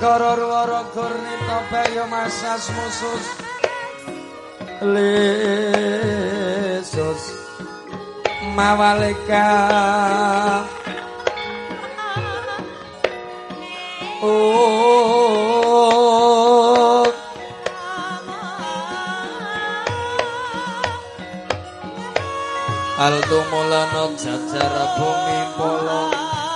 Negara Ruwara Gurnita Bayo Masas Musus Lesus Mawalika Altu mulana jajar bumi polong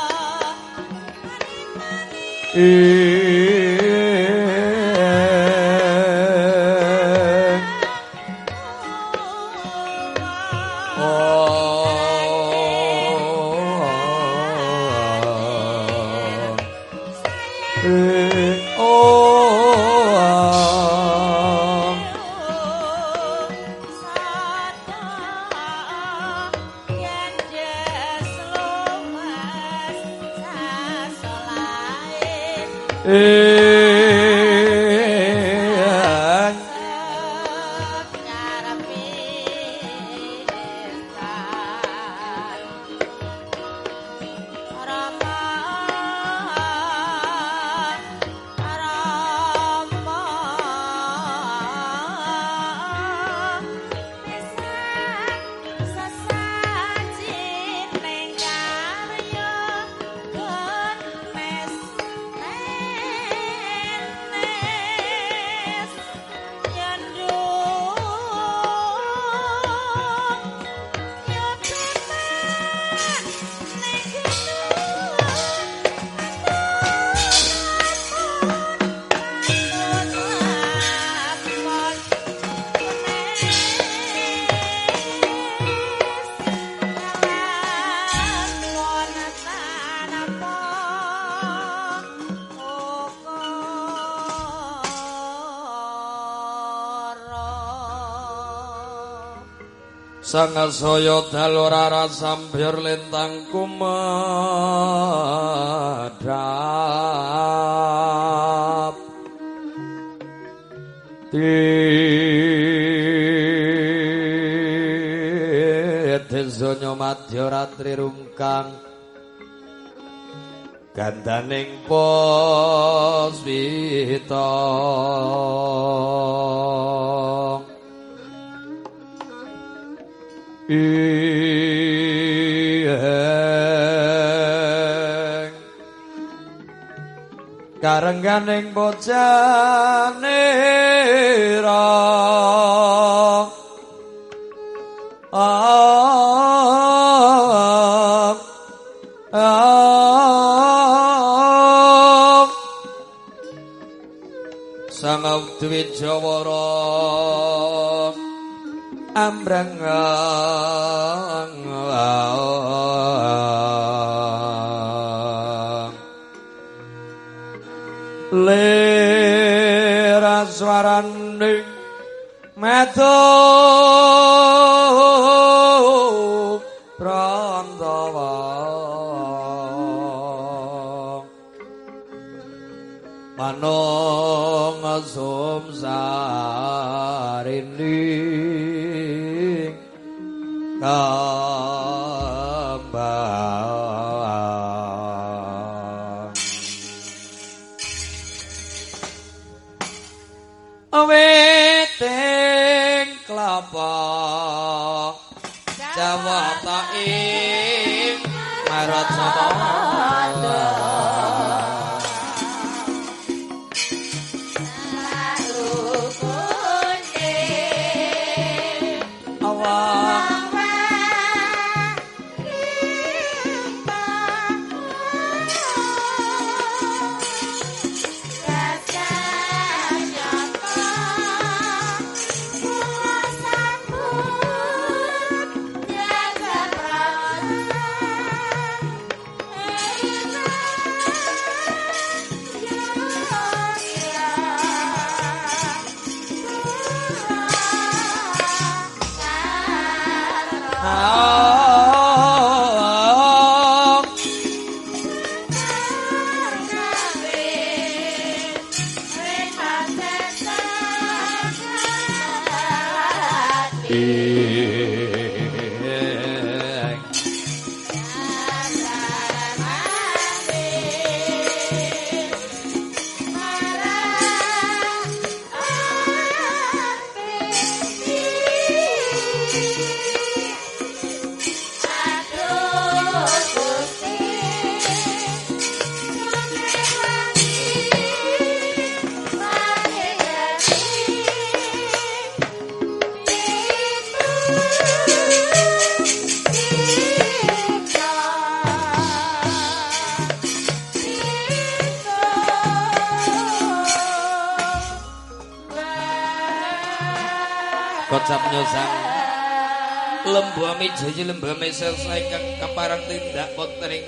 Sangasaya dalora sampir lintang kumedhap Desonya madya ratri rungkang gandaning puspita karengganing bojanira sang Dwijawara ambrangang lera swaraning metu prantawa manung sumsarini kambang weting klapa jawata ing maracana Kocap nyosang lembu ame jaya lembu ame selesai kaparang tindak potring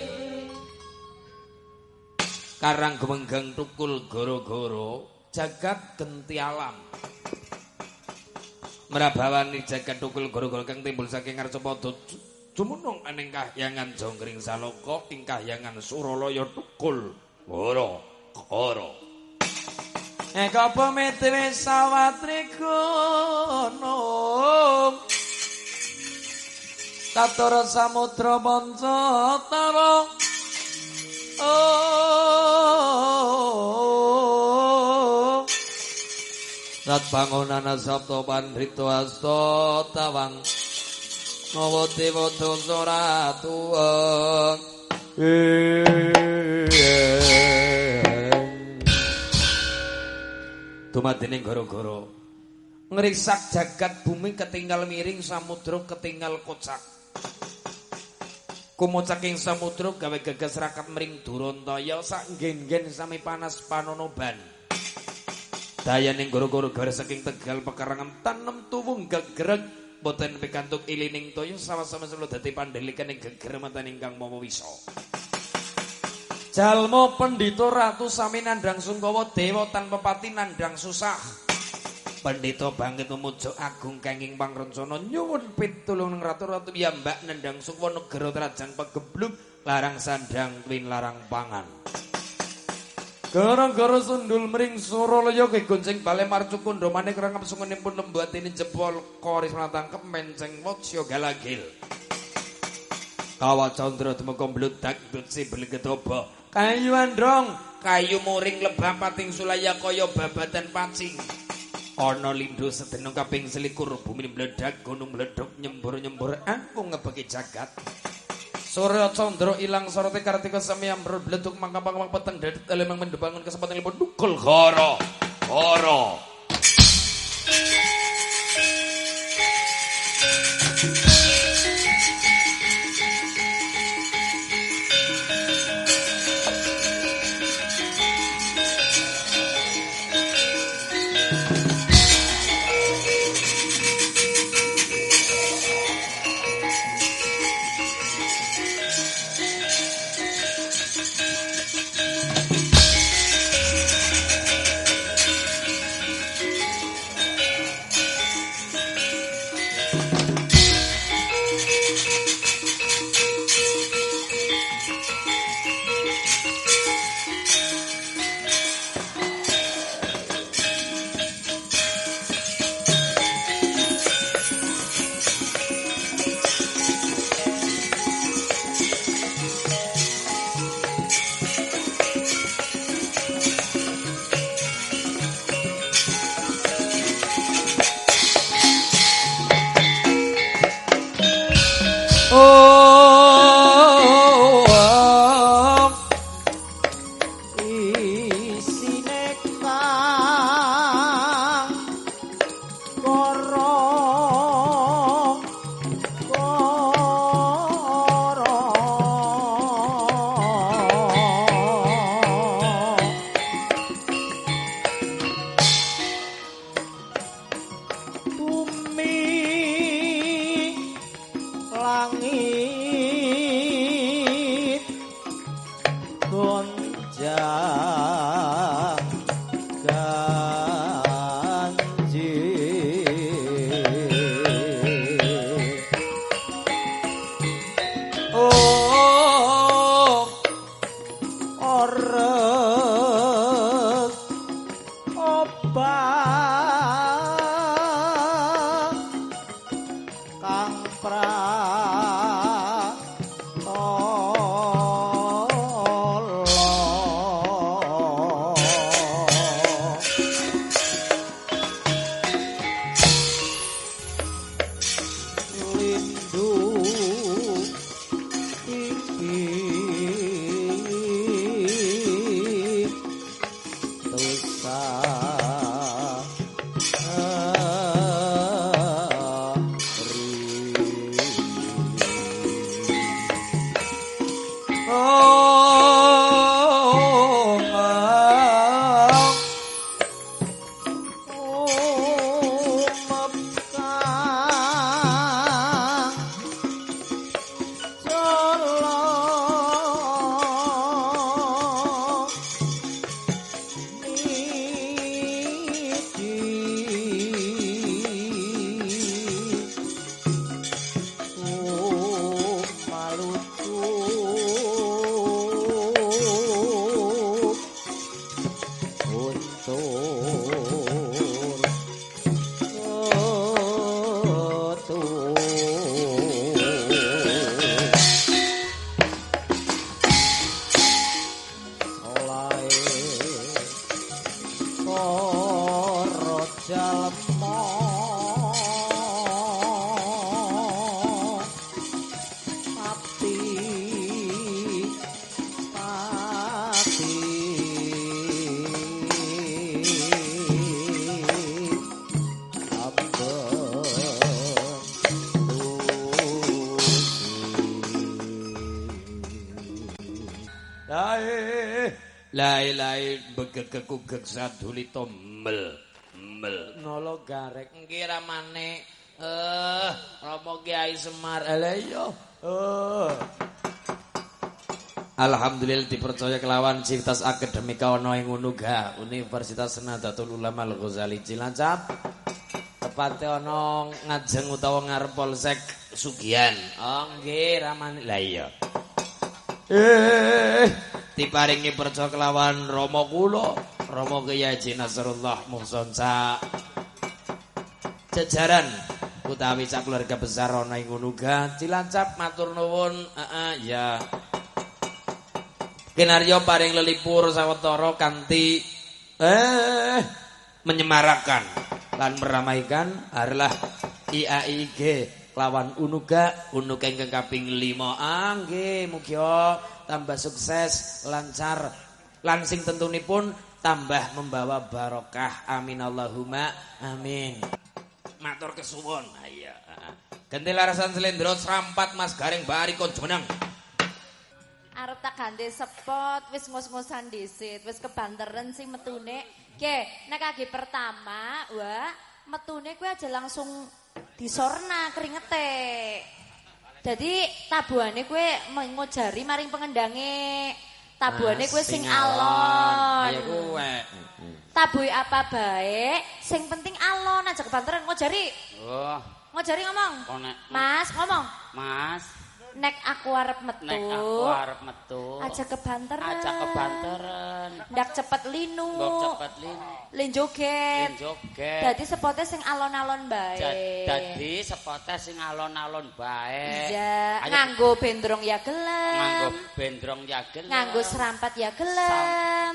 karang gemenggang tukul goro-goro jagat genti alam merabawani jagat tukul goro-goro kang timbul saking ngarcapada jumunung aning kahyangan Jonggring Salaka ing kahyangan Suralaya tukul goro-goro apa metre sawatri gunung Tatara samudra pancatara Rat bangunana sabda pandhita asta tawang Mawa dewa dosa ratuang Dumadening gara-gara ngrisak jagat bumi ketinggal miring samudra ketinggal kocak Kumucaking samudra gawe gagas rakat mring Durantaya sak nggen-nggen sami panas panonoban dayaning gara-gara garis saking Tegal pekarangan tanem tuwung gegreg boten pikantuk ilining toya sama-sama selo dadi pandhelikaning geger manten ingkang mawa wisa Jalma Pandhita Ratu sami nandhang Sungkawa dewa tanpa pati nandhang susah Pandhita bangkit memuja agung kenging pangrencana nyuwun pitulung ratu-ratu piyambak nandhang Sungkawa negara Trajan pageblug larang sandhang win larang pangan Gara-gara sundul mring Suralaya kegonceng bale marcukundha manik rangkep sungunipun lembu atine jebol koris matangkep menceng wacya galagil Kawacandra tumeka mbludak dutsi belegetoba kayu androng kayu muring lebah pating sulaya kaya babadan pacing ana lindhu sedina kaping 21 bumi mledak gunung mledhok nyembur-nyembur aku ngebeki jagat Surya Candra ilang soroti kartika sami ambrul bleduk mangkapang peteng dadet elemang mendebangun kesempatan lipun dukul goro jalma pati Lai begegekugek saduli tombel nolo garek ngira mane Romo Kiai Semar lha iya Alhamdulillah dipercaya kelawan civitas akademika ana ing Unuga Universitas Nahdlatul Ulama Al-Ghazali Cilacap tepate ana ngajeng utawa ngarep Polsek Sugihan nggih ramane lha iya diparingi percaya kelawan Romo kula Romo Kiai Haji Nasrullah Muhsin sak jajaran utawi sak keluarga besar ana ing Unuga Cilacap matur nuwun ya kinarya paring lelipur sawetara kanthi menyemarakan lan meramaikan adalah IAIG lawan Unuga ingkang kaping 5 nggih mugia tambah sukses lancar lan sing tentunipun tambah membawa barokah amin Allahumma amin matur kesuwun iya ganti larasan slendro srampat Mas Garing Bari kon jeneng arep tak ganti spot wis ngus-ngusan dhisit wis kebanteren sing metune nggih nek kaki pertama wah metune kuwi aja langsung disorna keringete. Jadi tabuhane kowe ngojari maring pengendange. Tabuhane kowe sing alon. Ya kowe. Tabuhi apa bae, sing penting alon aja kebanteran ngojari. Oh. Ngojari ngomong. Mas, ngomong. Mas Nek aku arep metu. Aja kebanteran. Ndak cepet linu. Len joget. Dadi sepote sing alon-alon bae. Iya, nganggo bendrong ya gelem. Nganggo serampat ya gelem.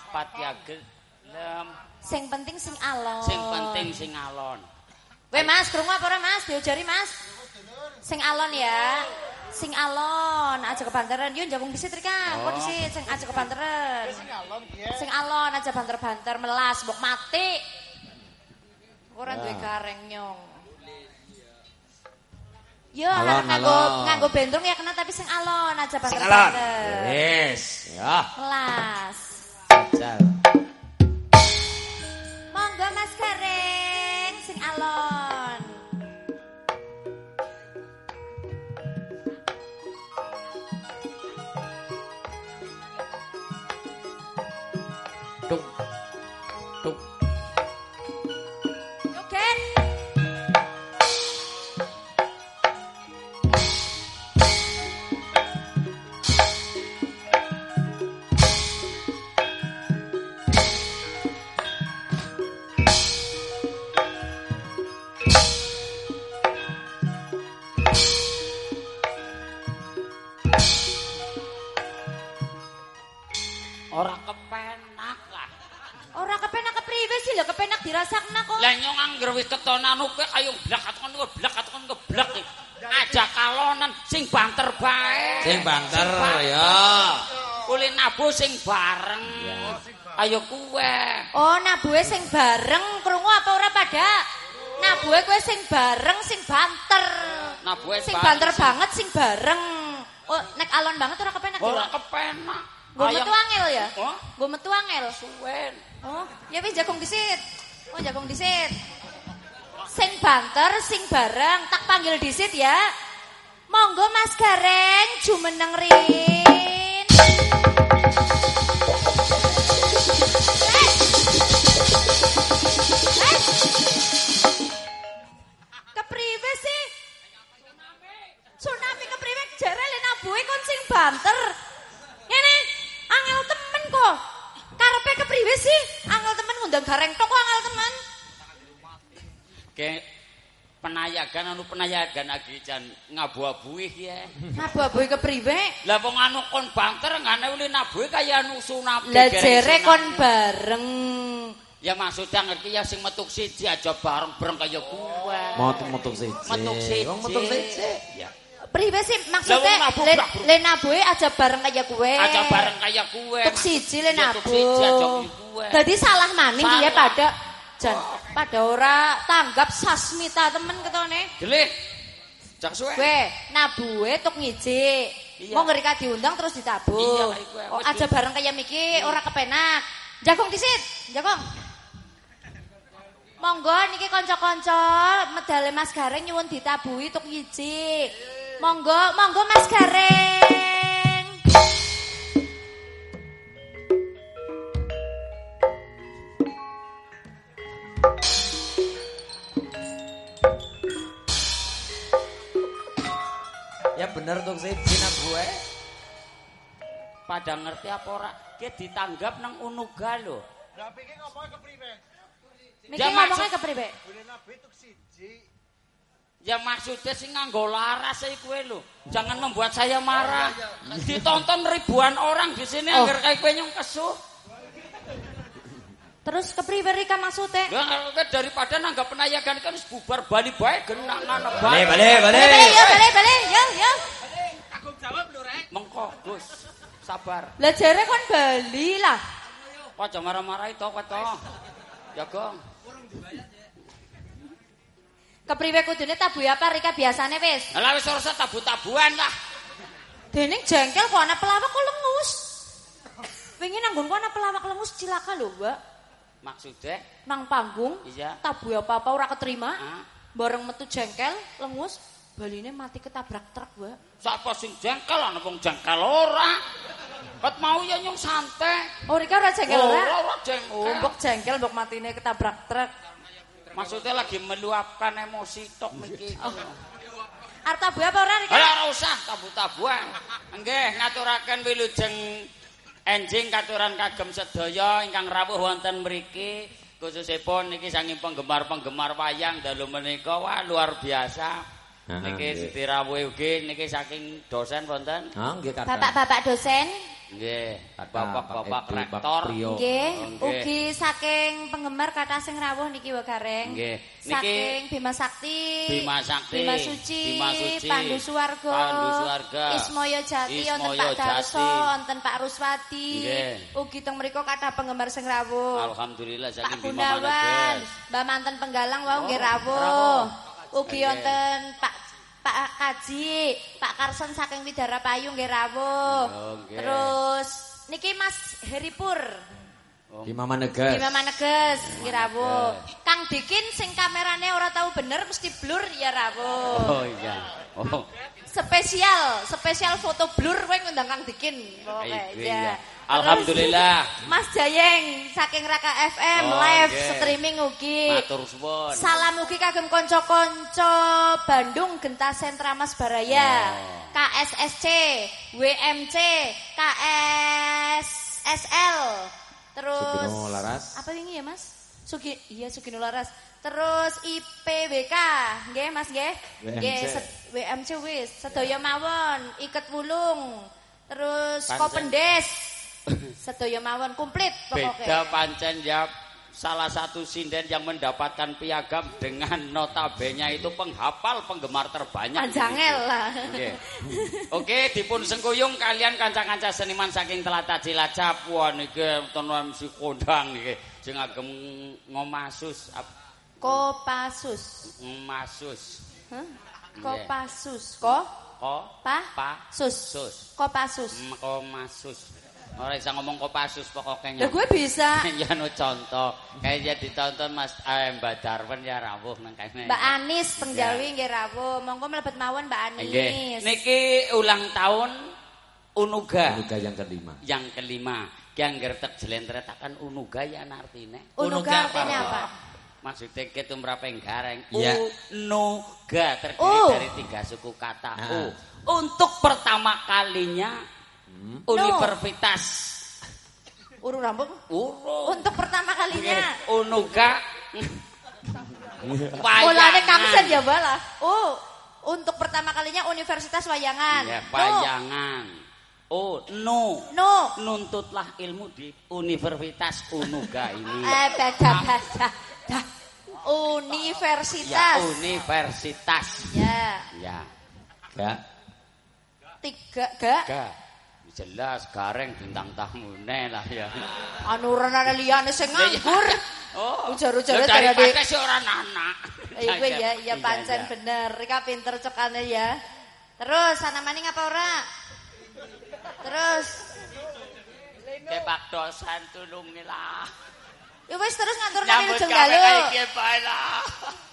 Sing penting sing alon. Weh Mas, krungu apa ora Mas? Diojari Mas. Sing alon ya. Sing alon aja kebanteran. Yo njabung disit Rika. Kok disit sing aja kebanteran. Sing alon aja banter-banter melas mbok mati. Ora duwe gareng nyong. Yo nganggo bendrong ya kena tapi sing alon aja banter-banter. Wis, ya. Melas. Jajal. Monggo Mas Gareng sing alon. Tuk. Oke. ora kepenak lah. Ora kepenak kepriwe sih lho kepenak dirasakna kok. Lah nyong angger wis ketonan kowe kaya blak atukon keblak. Aja kalonan sing banter bae. Sing banter ya. Kule nabuh sing bareng. Ayo kowe. Oh, nabuhe sing bareng, krungu apa ora pada? Nabuhe kowe sing bareng, sing banter. Nabuhe sing banter banget sing bareng. Oh, nek alon banget ora kepenak ya? Ora kepenak. Nggo metu angel ya? Oh? Nggo metu angel. Suwen. Oh, ya wis jagung disit. Oh, jagung disit. Sing banter, sing bareng, tak panggil disit ya. Monggo Mas Gareng jumeneng rin. Kepriwe sih? Tsunami kepriwe jare le nabuhe kon sing banter. Ngene, angel temen kok. Karepe kepriwe sih? Angel temen ngundang Gareng tok kok angel temen. Ke penayagan lagi jan ngabu-abuih ya. Ngabu-abuih kepriwe? Lah wong anu kon banter ngane uli nabuh kaya anu sunap. Lah jere kon bareng. Ya maksudnya ngerti ya sing metuk siji aja bareng-bareng kaya kowe. Metuk siji. Metuk siji. Wong metuk siji. Ya. Priwe sih maksudnya le nabuhe aja bareng kaya kowe. Aja bareng kaya kowe. Tuk siji le nabu. Tuk siji aja kowe. Dadi salah maning ya pada ora tanggap sasmita temen ketone. Gelih. Jak suwe. Kowe nabuhe tuk ngiji. Mau ngerika diundang terus ditabuh. Iya, oh, aja bareng kaya miki ora kepenak. Jagong disit, jagong. Monggo niki kanca-kanca medale Mas Gareng nyuwun ditabuhi tuk ngiji. Monggo Mas Gareng. Ya bener tuk siji nabuhe. Pada ngerti apa ora? Ki ditanggap nang Unuga lho. Lah iki ngomongnya kepriwe? Miki ngomongnya kepriwe? Bune nabi tuk siji. Ya maksudnya sih nganggo laras saya kue lo. Jangan membuat saya marah. Ditonton ribuan orang di sini agar kayak kue nyong kesuh. Terus kepriwe Rika maksudnya? Ya daripada nanggap penayagan kan bubar bali bae genang nana Balik. Balik, yo. Tanggung jawab lho rek. Mengko Gus, sabar. Lah jare kon bali lah. Kok aja marah-marah itu kok to. Ya Gong. Kepriwe kudune tabuhi apa Rika biasane wis? Lah wis ora tabu-tabuan lah. Dening jengkel kok ana pelawak kok lengus. Pengen nanggon kok ana pelawak lengus cilaka lho, Mbak. Maksudnya Nang panggung, iya. tabuhi apa-apa ora keterima. Ah. Bareng metu jengkel, lengus, baline mati ketabrak truk, Mbak. Sapa sing jengkel ana wong jengkel ora. Ket mau ya nyong santai. Oh, Rika ora jengkel ora? Ora jengkel. Oh, mbok jengkel mbok matine ketabrak truk. Maksudnya lagi meluapkan emosi tok miki. Arep tabuhi apa ora Rika? Ora usah tabu-tabuan. Nggih, ngaturaken wilujeng enjing katuran kagem sedaya ingkang rawuh wonten mriki, khususipun niki saking penggemar-penggemar wayang dalu menika wah luar biasa. Niki Siti rawuh ugi niki saking dosen wonten. Nggih, Kak. Bapak-bapak dosen. Nggih, bapak-bapak rektor. Nggih, ugi saking penggemar kathah sing rawuh niki wa Gareng. Nggih. Saking Bima Sakti, Bima Sakti, Bima Suci, Bima Suci, Pandu Suwarga, Ismoyo Jati, wonten Ismoyo Pak Darso, Jati. wonten Pak Ruswadi. Nggih. Ugi teng mriku kathah penggemar sing rawuh. Alhamdulillah Pak saking Bima Gunawan, Maneges. Mbak Manten Penggalang wau nggih rawuh. Ugi Nggih. wonten Pak Kaji, Pak Karson saking Widara Payu nggih rawuh. Oh, nggih. Terus niki Mas Heripur. Bima Maneges. Bima Maneges nggih rawuh. Kang Dikin sing kamerane ora tahu bener mesti blur ya rawuh. Oh iya. Oh. Spesial foto blur kowe ngundang Kang Dikin. Pokoke Iya. ya. Alhamdulillah. Terus, Mas Jayeng saking Raka FM Oh, live nggih. streaming ugi. Matur suwun. Salam ugi kagem kanca-kanca Bandung Genta Sentra Mas Baraya. Oh. KSSC, WMC, KSSL. Terus Sugino Laras. Apa ini ya, Mas? Sugino Laras. Terus IPWK, nggih Mas nggih. WMC. Nggih, WMC wis, sedaya mawon, iket wulung. Terus Pancen. Kopendes. Sedaya mawon komplit Beda pokoknya. pancen ya salah satu sinden yang mendapatkan piagam dengan notabene itu penghafal penggemar terbanyak. Panjangel lah. Oke. Oke, dipun sengkuyung kalian kanca-kanca seniman saking Tlatah Cilacap. Wah niki wonten MC kondang niki sing agem ngomasus. Kopassus. Ngomasus. Hah? Nggih. Kopassus. Pa Sus. sus. Kopassus. Komasus. Ora bisa ngomong Kopassus pokoknya. Ya gue bisa. Ya no contoh. Kayaknya ditonton Mas Mbak Darwen ya rawuh nang kene. Mbak Anis Pengjawi nggih rawuh. Monggo mlebet mawon Mbak Nggih. Anis. Niki ulang tahun Unuga. Unuga yang kelima. Yang kelima. Ki angger tek jlentretaken Unuga ya ana artine. Unuga artinya apa? Maksudnya kita berapa yang gareng? Iya. Unuga terdiri dari 3 suku kata. Untuk pertama kalinya Universitas Urung rambut. Urung. Untuk pertama kalinya. Unuga. Mulane Kamsen ya balah. Oh, untuk pertama kalinya Universitas Wayangan. Ya, Wayangan. Oh, No. nuntutlah ilmu di Universitas Unuga ini. Beda. Dah. Universitas. Ya, universitas. Ya. Ya. Gak. 3 gak. Jelas gareng bintang tamune lah ya. Anu rene liyane sing nganggur. Oh, ujar-ujar daripada si ora anak. Iku ya pancen bener. Rika pinter cekane ya. Terus sanamane ngapa ora? Terus Pak dosen tulungi lah. ya wis terus ngatur nang Nyambut Wilujeng gawe Dalu. kae iki bae lah.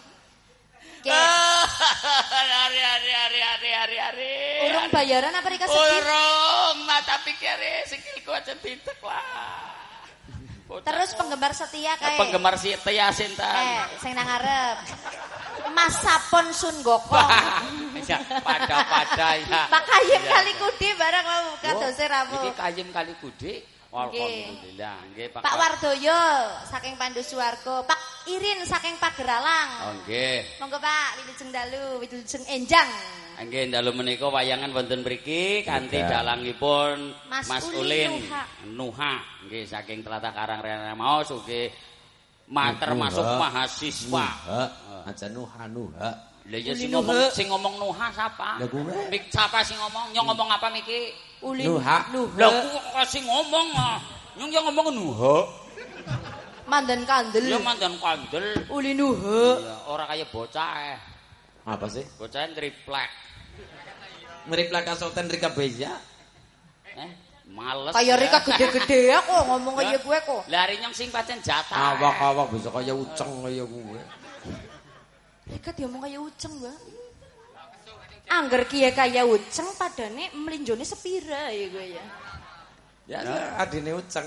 Hari. Urung bayaran apa Rika sedih? Urung, mata pikire sikilku aja pintek lah. Terus penggemar setia kae. Penggemar setia sinten? Sing nang ngarep. Mas Sapon Sun Gokong. Ya, pada ya. Pak Kayim Kali Kudi bareng mau kadose rawuh. Iki Kayim Kali Kudi. Alhamdulillah, nggih Pak Wardoyo saking Pandu Suwargo, Pak Irin saking Pageralang. Oh nggih. Monggo Pak, Wilujeng Dalu, Wilujeng Enjang. Nggih dalu menika wayangan wonten mriki kanthi dalangipun Mas Ulin Nuha nggih saking tlatah Karangrenan mau nggih mater masuk mahasiswa. Aja Nuha. Lha ya sing ngomong Nuha sapa? Lah kowe. Mik sapa sing ngomong? Nyong ngomong apa miki? Ulin Nuha. Lah kok sing ngomong nyong yo ngomong Nuha. Mandan Kandel. Ya mandan kandel. Ulin Nuha. Ora kaya bocah Apa sih? Bocah triplek. Meriplak kasoten Rika Beja. Males. Kaya Rika gede-gede ya kok ngomong kaya gue kok. Lah nyong sing pancen jatah. Awak-awak bisa kaya uceng kaya kowe. Rika diomong kaya uceng, Mbak. Angger kiye kaya uceng padane mlinjone sepira ya gue ya. Ya adine uceng.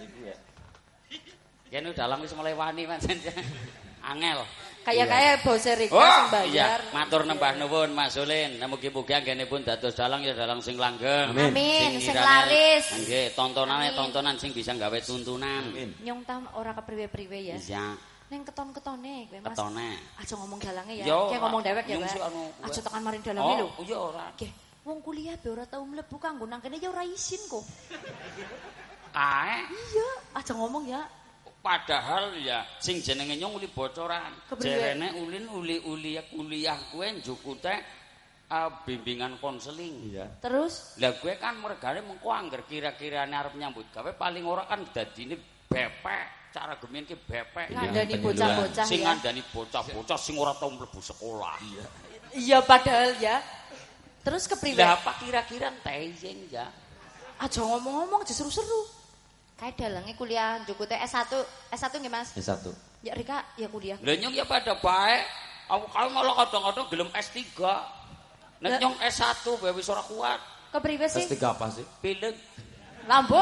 Kene dalang wis mulai wani pancen. Angel. Kaya bose Rika sing bayar. Iya, matur nembah nuwun Mas Ulin. Mugi-mugi anggenipun dados dalang ya dalang sing langgeng. Amin, sing laris. Nggih, tontonan sing bisa gawe tuntunan. Nyong tam ora kepriwe-priwe ya. Iya. Ning keton-ketone kowe Mas. Ketone. Aja ngomong dalange ya. Yo, Kayak ngomong dewek ya, nyung Pak. sik anu, Aja tekan maring dalange lho. Oh, iya ora. Nggih, wong kuliah be ora tau mlebu kanggo nang kene ya ora izin kok. Kae Iya, aja ngomong ya. padahal ya sing jenenge nyong uli bocoran. Kepriwe? Jerene Ulin uli kuliah kuwe njukute bimbingan konseling. Iya. Terus Lah gue kan mergane mengko angger kira-kirane arep nyambut gawe paling ora kan dadine bepek. Cara gemin ki bepek. ngandani bocah-bocah Sing ya. ngandani bocah-bocah sing ora tau mlebu sekolah. Iya padahal ya. Terus kepriwe? Lah apa kira-kira teying ya? Aja ngomong-ngomong aja seru-seru. Kayak dalange kuliah njukute S1 nggih Mas. S1. Ya Rika ya kuliah. Lah nyong ya pada baik. Aku kalau malah kadang-kadang gelem S3. Nek nyong S1 bae wis ora kuat. Kepriwe sih? S3 apa sih? Pilek. Lambo.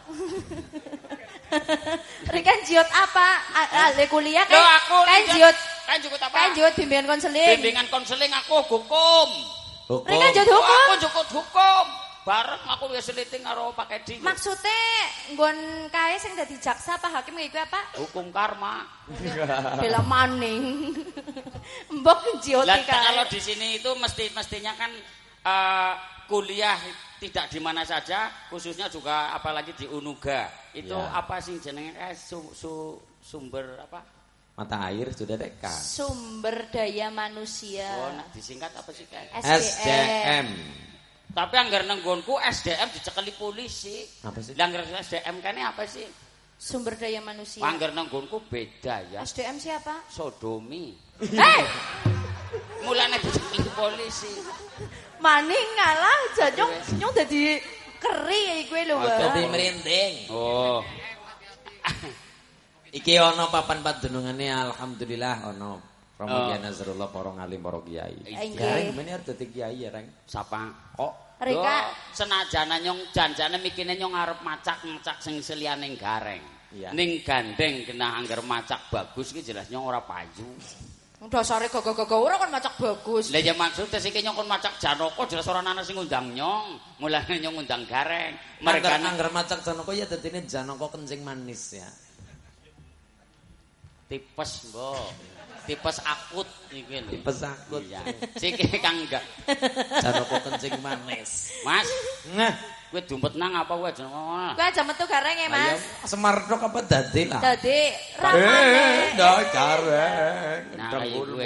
Rika jiot apa? Ale kuliah Loh, aku kan jiot. Kan jukut apa? Kan jiot bimbingan konseling. Bimbingan konseling aku hukum. Rika jiot Oh, hukum. aku jukut hukum. Bareng aku wis seliting karo Pak Edi. Maksudnya nggon kae sing dadi jaksa apa hakim iku apa? Hukum karma. Bela maning. Mbok jiot Lah iki kalau kae. di sini itu mestinya kan kuliah tidak di mana saja, khususnya juga apalagi di Unuga. Itu Ya. apa sih jenenge sumber apa? Mata air sudah TK. Sumber daya manusia. Oh, nah, disingkat apa sih kan? SDM. Tapi anggar nenggonku SDM dicekeli polisi. Apa sih? Lah anggar SDM kene apa sih? Sumber daya manusia. Anggar nenggonku beda ya. SDM siapa? Sodomi. Hei, Mulane dicekeli polisi. maning ngalah janyong nyong dadi keri kowe lho, Mbak. Dadi merinding. Oh. Iki ana papan padunungane alhamdulillah ana Romo Kiai Nasrullah para ngalim para kiai. Inggih. Gareng meneh arep dadi kiai ya, Reng. Sapa? Kok Rika, Senajana nyong janjane mikine nyong arep macak-macak sing seliyane gareng. Iya. Ning gandeng kena anggar macak bagus iki jelas nyong ora payu. dasare gogo-gogo ora kon macak bagus. Lah ya maksudnya sih nyong kon macak Janoko jelas ora ana sing ngundang nyong. Mulane nyong ngundang gareng. mereka Mereka anggar macak Janoko ya dadine Janoko kencing manis ya. tipes, Mbok. Tipes akut iki lho. Tipes akut. Iya. Siki Kang enggak. Janoko kencing manis. Mas, Nah, Kowe dumpet nang apa kowe aja ngono. Kowe aja metu gareng ya, Mas. Semar tok apa dadi lah. Dadi ramane. Ndak gareng. Nah, kowe.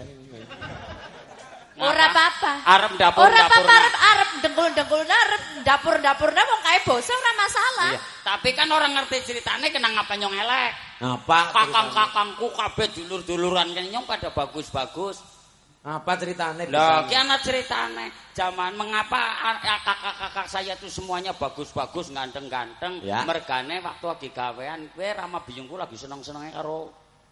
Ora apa-apa. Arep dapur. Ora apa-apa, arep dengkul-dengkul arep dapur-dapurna wong kae basa ora masalah. Iya, tapi kan orang ngerti ceritane kena ngapa nyong elek. Apa? Kakang-kakangku kabeh dulur-duluran kene nyong pada bagus-bagus. Apa ceritane? Lah, ki ana ceritane. Zaman mengapa kakak-kakak saya tuh semuanya bagus-bagus, ganteng-ganteng. Ya. Mergane waktu lagi gawean kowe Rama biyungku lagi seneng-senenge karo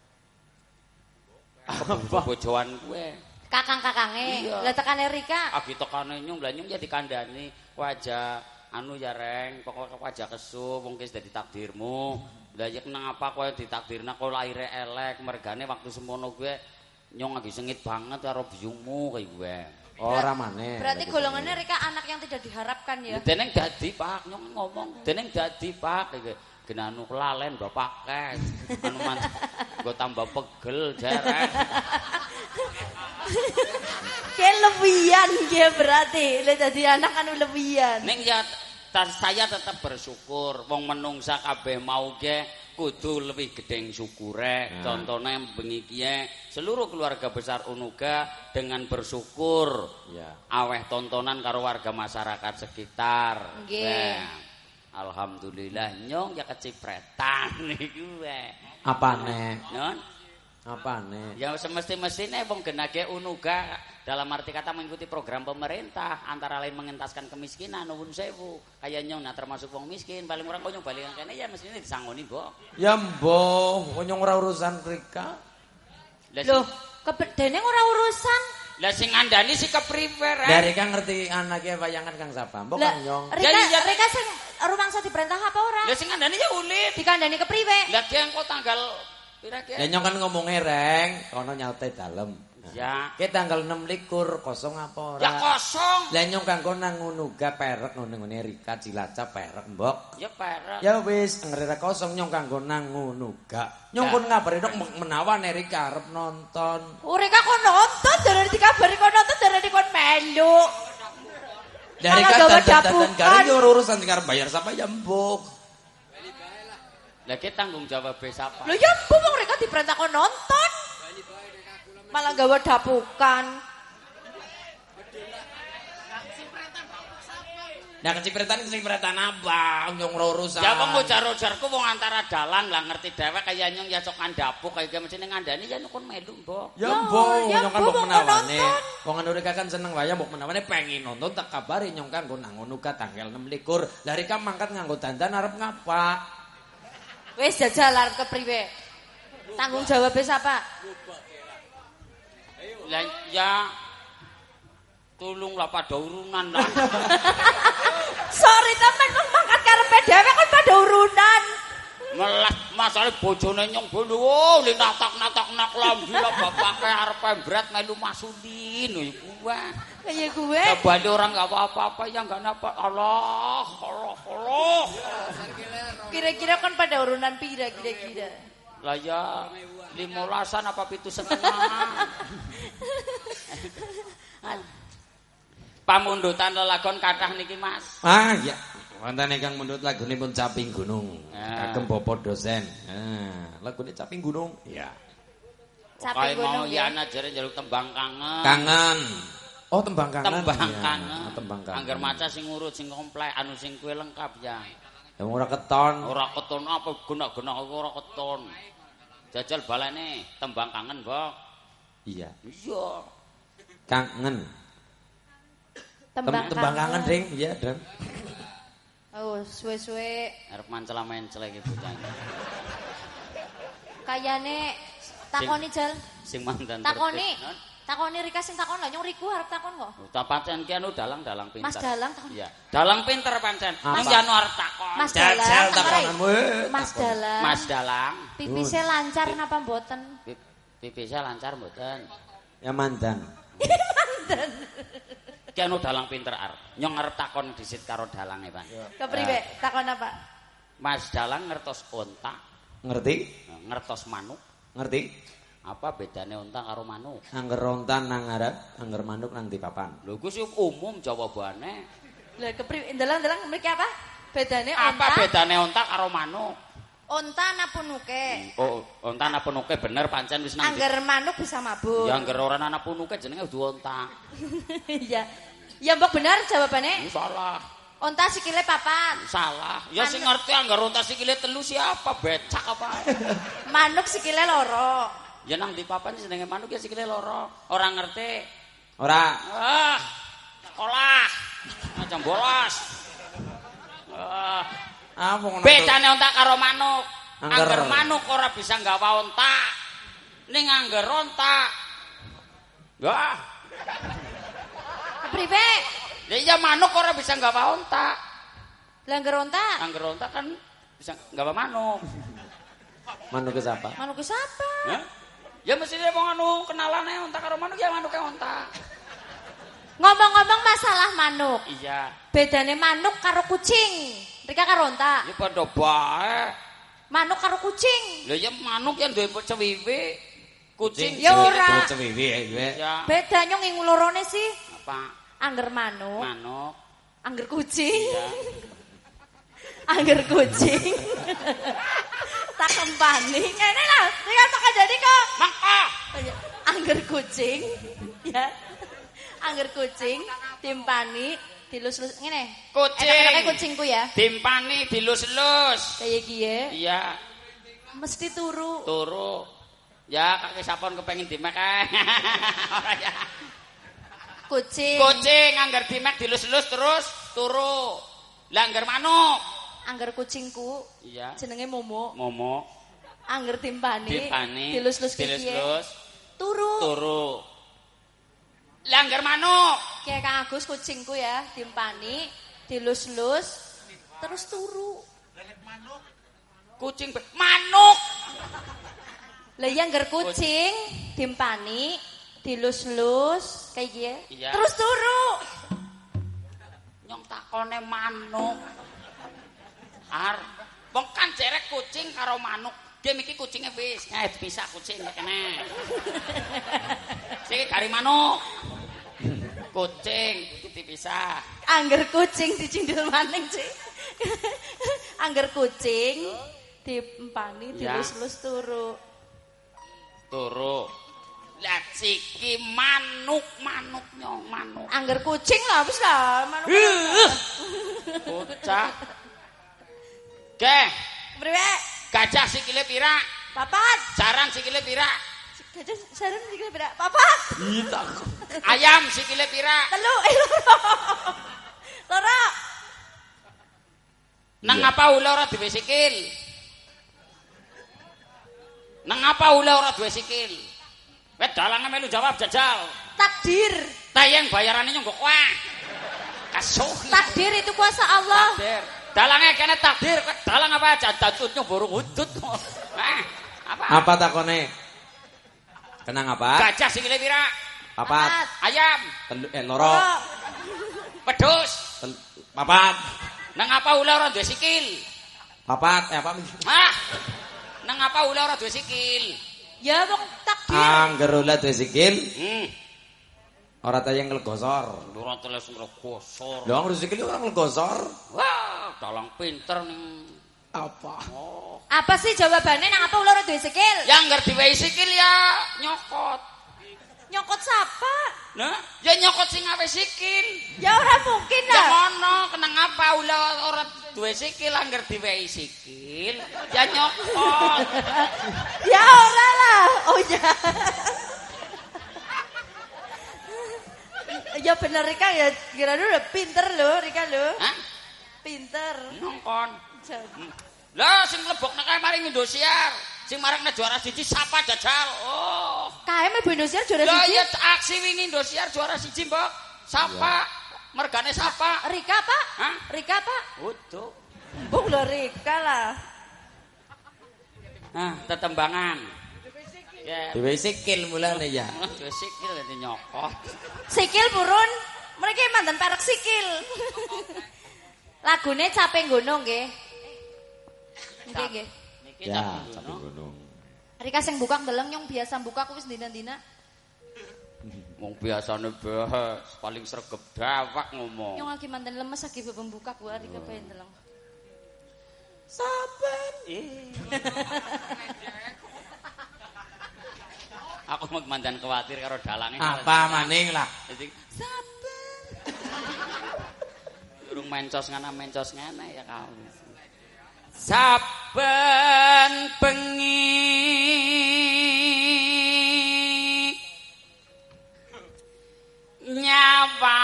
bojoan kowe. Kakang-kakange. Iya. Lah tekane Rika. Agi tekane nyung, lah nyung ya dikandani wajah anu ya reng, pokoknya wajah kesu, wong wis dadi takdirmu. Lah ya kenapa kowe ditakdirna kowe laire elek, mergane waktu semono kowe nyong lagi sengit banget karo biyungmu kaya kowe. Oh, ramane. Berarti golongannya Rika anak yang tidak diharapkan ya. Deneng dadi Pak, nyong ngomong, deneng dadi Pak iki. Genanu kelalen bapak kes. Anu man nggo tambah pegel jarek. Kayak lebihan dia berarti. Lah dadi anak anu lebihan. Ning ya saya tetap bersyukur wong menungsa kabeh mau ge kudu lebih gedeng syukure. Contohnya bengi kiye seluruh keluarga besar Unuga dengan bersyukur. Ya. Aweh tontonan karo warga masyarakat sekitar. Nggih. Alhamdulillah nyong ya kecipretan niku wae. Apane? Non? Apane? Ya semesti-mestine wong genake Unuga dalam arti kata mengikuti program pemerintah antara lain mengentaskan kemiskinan nuwun sewu. Kayak nyong nah termasuk wong miskin paling ora konyong balik kene ya mestine disangoni, Mbok. Ya mbok, konyong ora urusan Rika. Loh, deneng ora urusan. Lah sing ngandani si kepriwe Dari kan ngerti anaknya wayangan Kang Sapa. Mbok Lah, Kang Nyong. Rika sing rumangsa diperintah apa ora? Lah sing ngandani ya ulit. Dikandani kepriwe? Lah ki engko tanggal pira ki? Ya Nyong kan ngomongnya reng, kono nyaute dalem. Ya. Ki tanggal 26 kosong apa ora? Ya kosong. Lah Nyong kanggo nang Unuga perek ngene Rika Cilacap perek, Mbok. Ya perek. Ya wis, ngerira kosong Nyong kanggo nang Unuga. Nyong pun ngabari dok menawa Rika arep nonton. Rika kok nonton dari dikabari kok nonton dari kon melu. Dari kata dan kari urusan tinggal bayar siapa ya mbok. Lah ki tanggung jawab siapa? Lho ya mbok wong Rika diperintah kok nonton. Malah gawe dapukan. Nah kecipretan kecipretan apa? Nyong ora urusan. Ya wong ujar-ujarku wong antara dalan lah ngerti dewek kaya nyong ya sok dapuk kaya mesti ngandani ya kon melu, Mbok. Ya mbok, ya nyong kan mbok mbok kok menawane. nonton. Wong Rika kan seneng wae mbok menawane pengen nonton tak kabari nyong kan nggo nang Unuga tanggal 26. Lah Rika mangkat nganggo dandan arep ngapa? Wis jajal arep kepriwe? Tanggung jawabnya siapa? Lah ya tulunglah pada urunan lah. Sorry temen wong mangkat karepe dhewe kan pada urunan. Melas masale bojone nyong bono natak-natak lambi lah bapake arepe brat melu masudin lho iku wae. Kayak gue. Ya bali orang enggak apa-apa ya enggak napa. Allah. Kira-kira kan pada urunan pira kira-kira. Lah ya 15-an apa 7,5. Pamundutan lelagon kathah niki Mas. Ah ya. Wonten ingkang mundhut lagunipun Caping Gunung. Ah. Kagem Bapak dosen. Lagune Caping Gunung. Ya. Caping Kae mau gunung ya ya. ana jare njaluk tembang kangen. Kangen. Oh tembang kangen. Tembang Ya, kangen. tembang kangen. Angger maca sing urut sing komplek anu sing kuwi lengkap ya. Yang ora keton. Ora keton apa genak-genak ora keton. Jajal balene tembang kangen, Mbok. Iya. Iya. Kangen. Tembang Tembang kangen, Ding. Iya, Dan. Oh, suwe-suwe Arep mancela-mencel iki bocah. kayane takoni Jal. Sing mandan. Takoni. tertib. Takoni Rika sing takon lho, nyong Riku arep takon kok. Ta pancen ki anu dalang pinter. Mas Dalang takon. Iya, dalang pinter pancen. Apa? Ning jan arep takon. Mas Jajal Dalang. takonanmu. Mas Dalang. Mas Dalang, Pipisnya lancar napa mboten? pipisnya lancar mboten? Ya mandan. Ki anu dalang pinter arep. Nyong arep takon disit karo dalange, Pak. Kepriwe? Takon apa? Mas Dalang ngertos unta, Ngerti? ngertos manuk. Ngerti? Apa bedane unta karo manuk? Angger rontan nang ngarep, angger manuk nang di papan. Lho iku sih umum jawabane. Lah ndelang-ndelang mriki apa? Bedane onta. Apa bedane onta karo manuk? Onta ana punuke. Oh, onta ana punuke bener pancen wis nang. Angger manuk bisa mabur. Ya angger ora ana punuke jenenge kudu onta. Iya. Ya mbok bener jawabane. Salah. Onta sikile papat. Salah. Ya sing ngerti anggar onta sikile telu siapa? Becak apa? Manuk sikile loro. Ya nang di papan jenenge manuk ya sikile loro. Ora ngerti. Ora. Ah. Sekolah. Macam bolos. Apa ngono? Bedane onta karo manuk. Angger Manuk ora bisa nggawa onta. Ning angger onta. Wah. Priwe? Ya iya manuk ora bisa nggawa onta. Lah angger onta? Angger onta kan bisa nggawa manuk. Manuk ke siapa? Manuk siapa? Hah? Ya mestine wong anu kenalane onta karo manuk ya manuke onta. Ngomong-ngomong masalah manuk. Iya. Bedane manuk karo kucing. Rika karo onta. Ya padha bae. Manuk karo kucing. Lah ya manuk yang duwe cewiwi. Kucing Ya ora. Cewiwi ya. Beda nyong ing lorone sih. Apa? Angger manuk. Manuk. Angger kucing. Iya. Angger kucing. Tak kempani. Ngene lho, Rika tak kandhani kok. Maka. Angger kucing. Ya. Angger kucing timpani dilus-lus ngene. Kucing. Enak-enake kucingku ya. Timpani dilus-lus. Kayak kiye. Iya. Mesti turu. Turu. Ya kakek sapon kepengin dimek ae. Ora ya. Kucing. Kucing anggar dimek dilus-lus terus turu. Lah anggar manuk. Angger kucingku. Iya. Jenenge Momo. Momo. Angger timpani. Timpani. Dilus-lus kiye. Dilus-lus. Turu. Turu. Lah anggar manuk. Kayak Kang Agus kucingku ya, timpani, dilus-lus, terus turu. Kucing manuk. Lah iya angger kucing, timpani, dilus-lus, kayak gitu. Iya. Terus turu. Nyong takone manuk. Wong kan cerek kucing karo manuk. Dia mikir kucingnya wis, bisa kucing kene. Sing kari manuk. Kucing iki dipisah. Angger kucing dicindil maning, Cik. Angger kucing timpani, dilus-lus turu. Turu. Lah siki manuk nyong manuk. Angger kucing lah wis lah manuk. Bocah. Ke, Priwe? gajah sikile pira? Papat. Jaran sikile pira? Gajah sareng sikile pira? Papat. Ayam sikile pira? Telu, loro. Loro. Nang apa ula ora duwe sikil? Nang apa ula ora duwe sikil? Wes dalange melu jawab jajal. Takdir. Tayang bayarane nyong kok wah. Kasuh. Takdir itu kuasa Allah. Takdir. Dalange kene takdir, dalang apa aja datutnya baru hudut. Apa? Apa takone? Kenang apa? Gajah sikile pira? Papat. Ayam. Loro. Wedhus. Papat. Nang apa ula ora duwe sikil? Papat. Apa? Nang apa ula ora duwe sikil? Ya wong takdir. Angger ula duwe sikil. Ora tayang nglegosor. Ora teles nglegosor. Lha wong sikil ora nglegosor. Wah, dalang pinter ning apa? Oh. Apa sih jawabannya nang apa ular duwe sikil? Ya anggar diwehi sikil ya nyokot. Nyokot siapa? Nah, ya nyokot sing awe sikil. Ya ora mungkin Ya lah. ngono, kenang apa ular ora duwe sikil anggar diwehi sikil. Ya nyokot. Ya ora lah. Oh ya. Ya bener Rika ya, kira dulu udah pinter loh Rika loh. Hah? Pinter. Nongkon. Lah sing mlebokne kae maring Indosiar. Sing marakne juara siji sapa jajal. Oh. Kae mlebu Indosiar juara Lah siji. ya aksi wingi Indosiar juara siji, Mbok. Sapa? Mergane sapa? Rika Pak? Hah? Rika Pak? Utuh. Bung lo Rika lah. Nah, tetembangan. Ya. Diwehi sikil mulane ya. Duwe sikil dadi nyokot. Sikil purun. Mereka mantan perek sikil. Lagune Caping Gunung nggih. Nggih nggih. Niki Ya, Caping Caping Gunung. Rika sing buka ndeleng nyong biasa buka aku wis dina-dina. Wong biasane bahas paling sregep dawak ngomong. Yang lagi mantan lemes lagi pembuka buat iki kepen deleng. Saben. Aku mau mandan khawatir karo dalange. Apa maning lah. Jadi saben. Durung mencos ngene ya kamu. Saben bengi nyawa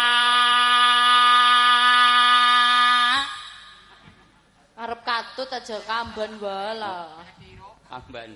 Arep katut aja kamban wala. Kamban.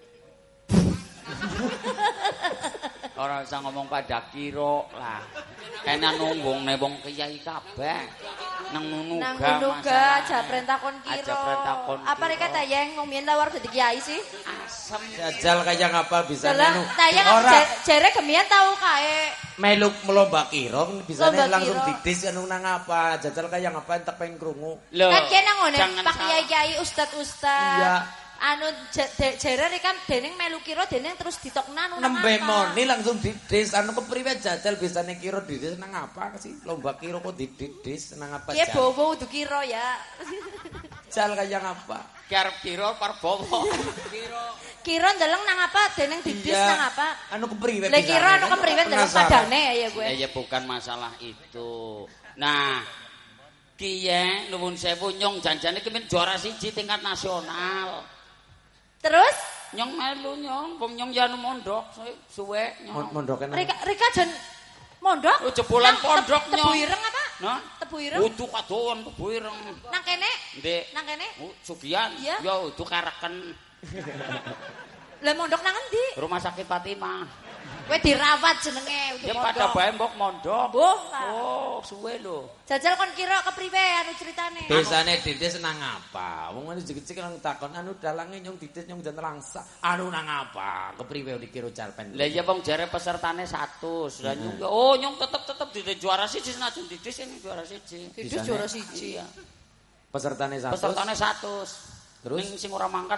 Ora usah ngomong pada kira lah. Enak nunggungne wong kiai kabeh. Nang nunuga aja perintah kon kira. Aja perintah kon. Apa rek tayang ngomien tawar dadi kiai sih? Asem. Jajal kaya ngapa bisa Dalam melu. tayang jere gemien tau kae. Melu melomba kira bisa Lomba langsung kira. didis anu nang apa. Jajal kaya ngapa entek pengen krungu. Loh, Kan kene ngene, jangan Pak salah. Kiai-kiai ustad-ustad. Iya. Anu jere rek dening melu kira dening terus ditokna anu nang Nembe apa. moni langsung didis anu kepriwe jajal bisane kira didis nang apa sih? Lomba kira kok didis nang apa Piye jal? bowo kudu kira ya. Jal kaya ngapa? Karep kira parbowo. Kira ndeleng nang apa dening didis Iya. nang apa. Anu kepriwe Lah kira anu kepriwe ndeleng padane ya gue. Ya bukan masalah itu. Nah, kiye nuwun sewu nyong janjane ki men juara 1 tingkat nasional. Terus Nyong melu nyong, wong nyong ya anu mondok suwe nyong. Mondoke nang. Rika jen mondok. Oh, jebolan Nang pondok, Tebu Nyong. Ireng apa? Nah, Tebu Ireng. udu kadoan Tebu Ireng. Nang kene. Ndek. Nang kene. Sugihan. Iya. Ya udu kareken Lah mondok nang endi? Rumah Sakit Fatimah. Kowe dirawat jenenge udah Ya pada mondok. bae mbok mondok. Boh. Oh, suwe lho. Jajal kon kira kepriwe anu critane? Biasane didis nang apa? Wong anu jek-jek nang takon anu dalange nyong didis nyong jan langsa. Anu nang apa? Kepriwe dikira jalpen. Lah iya wong jare pesertane 100. Lah nyong oh nyong tetep didis juara 1 senajan didis ini juara 1. Didis juara 1. Iya. Pesertane 100. Pesertane 100. Terus? Ning sing ora mangkat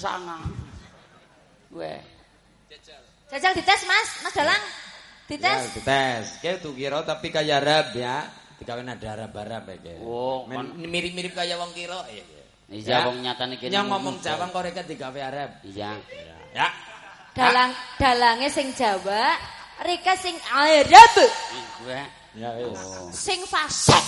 99. Weh. Jajal dites Mas, Mas Dalang. Ya, Dites. dites. Kayak tuh kira tapi kaya Arab ya. Dikawin ada Arab-Arab ya. Oh, mirip-mirip kaya wong kira. Iya. Iya wong nyatane kene. Yang ngomong Jawa kok rek digawe Arab. Iya. Ya. Dalange sing Jawa, Rika sing Arab. Weh. Ya wis. Sing fasik.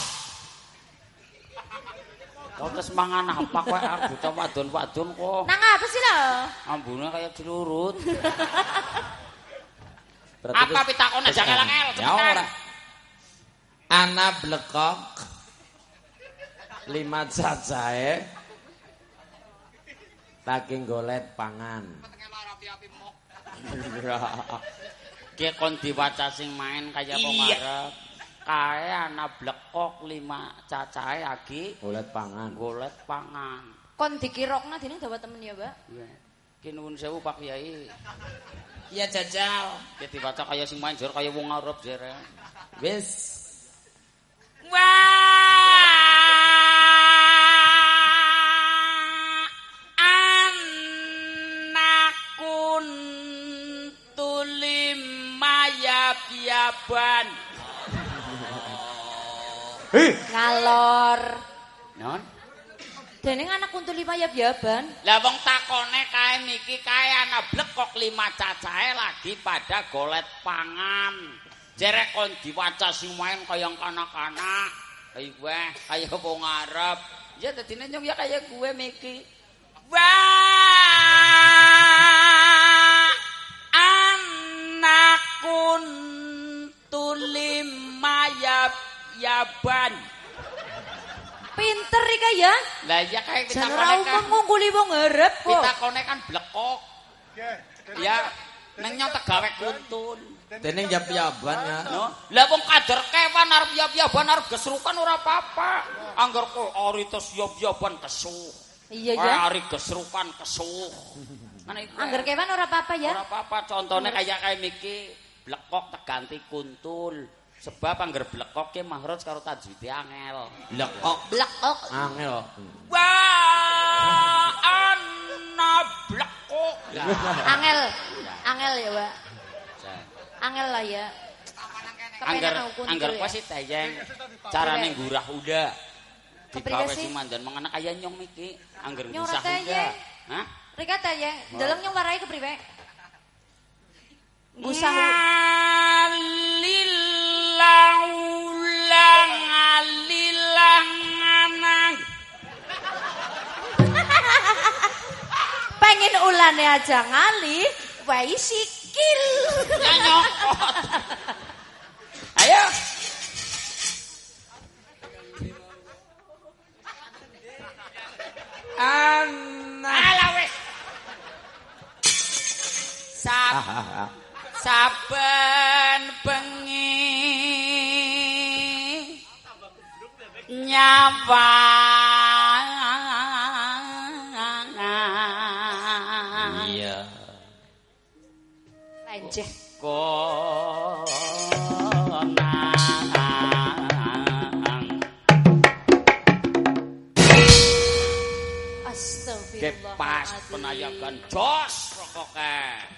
Kau terus mangan apa kowe arep bocah wadon-wadon kok. Nang apa sih lo? Ambune kayak dilurut. Berarti Apa pitakone jangan angel. Ya ora. Ana blekok 5 cacahe saking golet pangan. Ki kon diwaca sing main kaya apa ngarep. Kae ana blekok 5 cacahe lagi Golet pangan. golet pangan. Kon dikirokna dening dawa temen ya, Mbak. Iya. Ki nuwun sewu Pak Kyai. Iya jajal. Ki diwaca kaya sing main jare kaya wong Arab jare. Wis. Anakun tulim mayab-yaban. Ngalor. Non? Dening anak untu 5 yab-yaban. Lah wong takone kae miki kae ana blekok 5 cacahe lagi pada golet pangan. Jere kon diwaca sing main kaya kanak-kanak. Ayo gue kaya wong Arab. Ya dadine nyong ya kaya gue miki. Wah anakun tulim mayab-yaban. Pinter Rika ya. Lah iya kae Jan pitakone ora kan. umum ngungkuli wong Arab kok. Pitakone kan blekok. Ya neng nyong tegawe kuntun. Dene yab-yaban ya. No? Lah wong kader kewan arep yab-yaban arep gesrukan ora apa-apa. Angger kok ari tes yab-yaban kesuh. Iya ya. Ari gesrukan kesuh. Ngene iku. Angger kewan ora apa-apa ya. Ora apa-apa contone kaya miki blekok teganti kuntul. Sebab angger blekok ki mahraj karo tajwide angel. Blekok Blekok. angel. Wah ana blekok. Angel. Angel ya, Mbak. Angel lah ya. Angger kuwi sih tayang carane ngurah uda. Digawe sing mandan mengenak kaya nyong iki angger ngusah uda. Hah? Rika tayang deleng nyong warai kepriwe? Ngusah lilang anang. Pengen ulane aja ngali, wae sikil. Nyokot. Ayo. Alah wis. Saben bengi nyawa iya Lenjeh Astagfirullah pas penayakan jos pokoke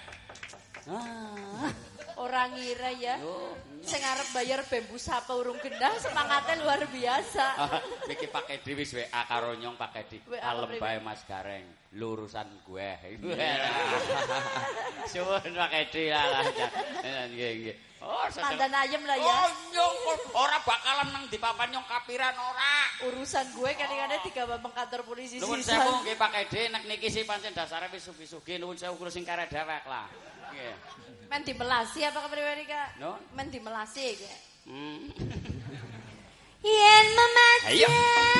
orang ngira ya sing arep bayar bambu sapa urung gendah semangatnya luar biasa. Iki pakai di wis WA karo nyong pakai di kalem bae Mas Gareng lurusan gue. Suwun pakai di lah. Nggih. Oh, mandan ayem lah ya. Oh, nyong ora bakalan nang di papan nyong kapiran ora. Urusan gue kadang-kadang digawa meng kantor polisi nuwun sisan. Nuwun sewu nggih pakai di nek niki sih pancen dasare wis sugi-sugi nuwun sewu kula sing kare dewek lah. Nggih. Men dimelasi apa kepriwe Kak? No? Men dimelasi iki. Yen memajang Ayo.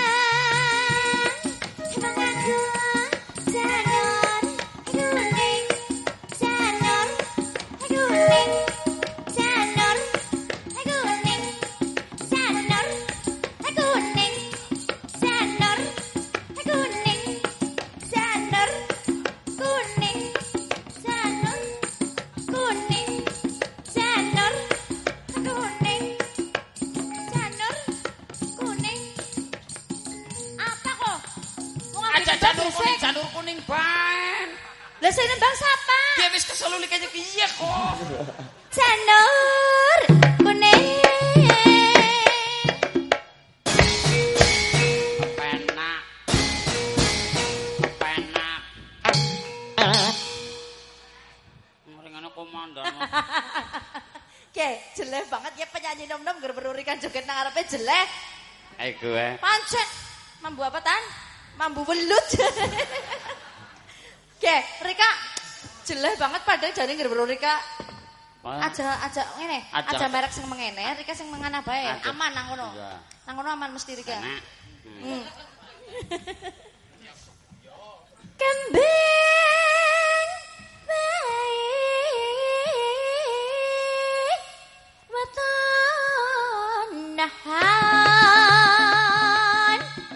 menganggu janur kuning janur kuning janur kuning janur kuning janur kuning janur kuning janur kuning janur kuning janur kuning apa kok mau Aja janur kuning ban. Lah sing nembang sapa? Dia wis keseluli kaya piye kok. janur kuning Penak. Ngene komandan. Oke, jeleh banget ya penyanyi nom-nom gerberurikan joget nang arepe jeleh. Ayo gue. Pancet. Mambu apa tan? Mambu welut. Oke, Rika jeleh banget padahal jane gerberurika. Aja ngene, aja merek sing mengene, Rika sing mengana bae. Aman nang ngono. Iya. Nang ngono aman mesti Rika. kembang baik weton nahan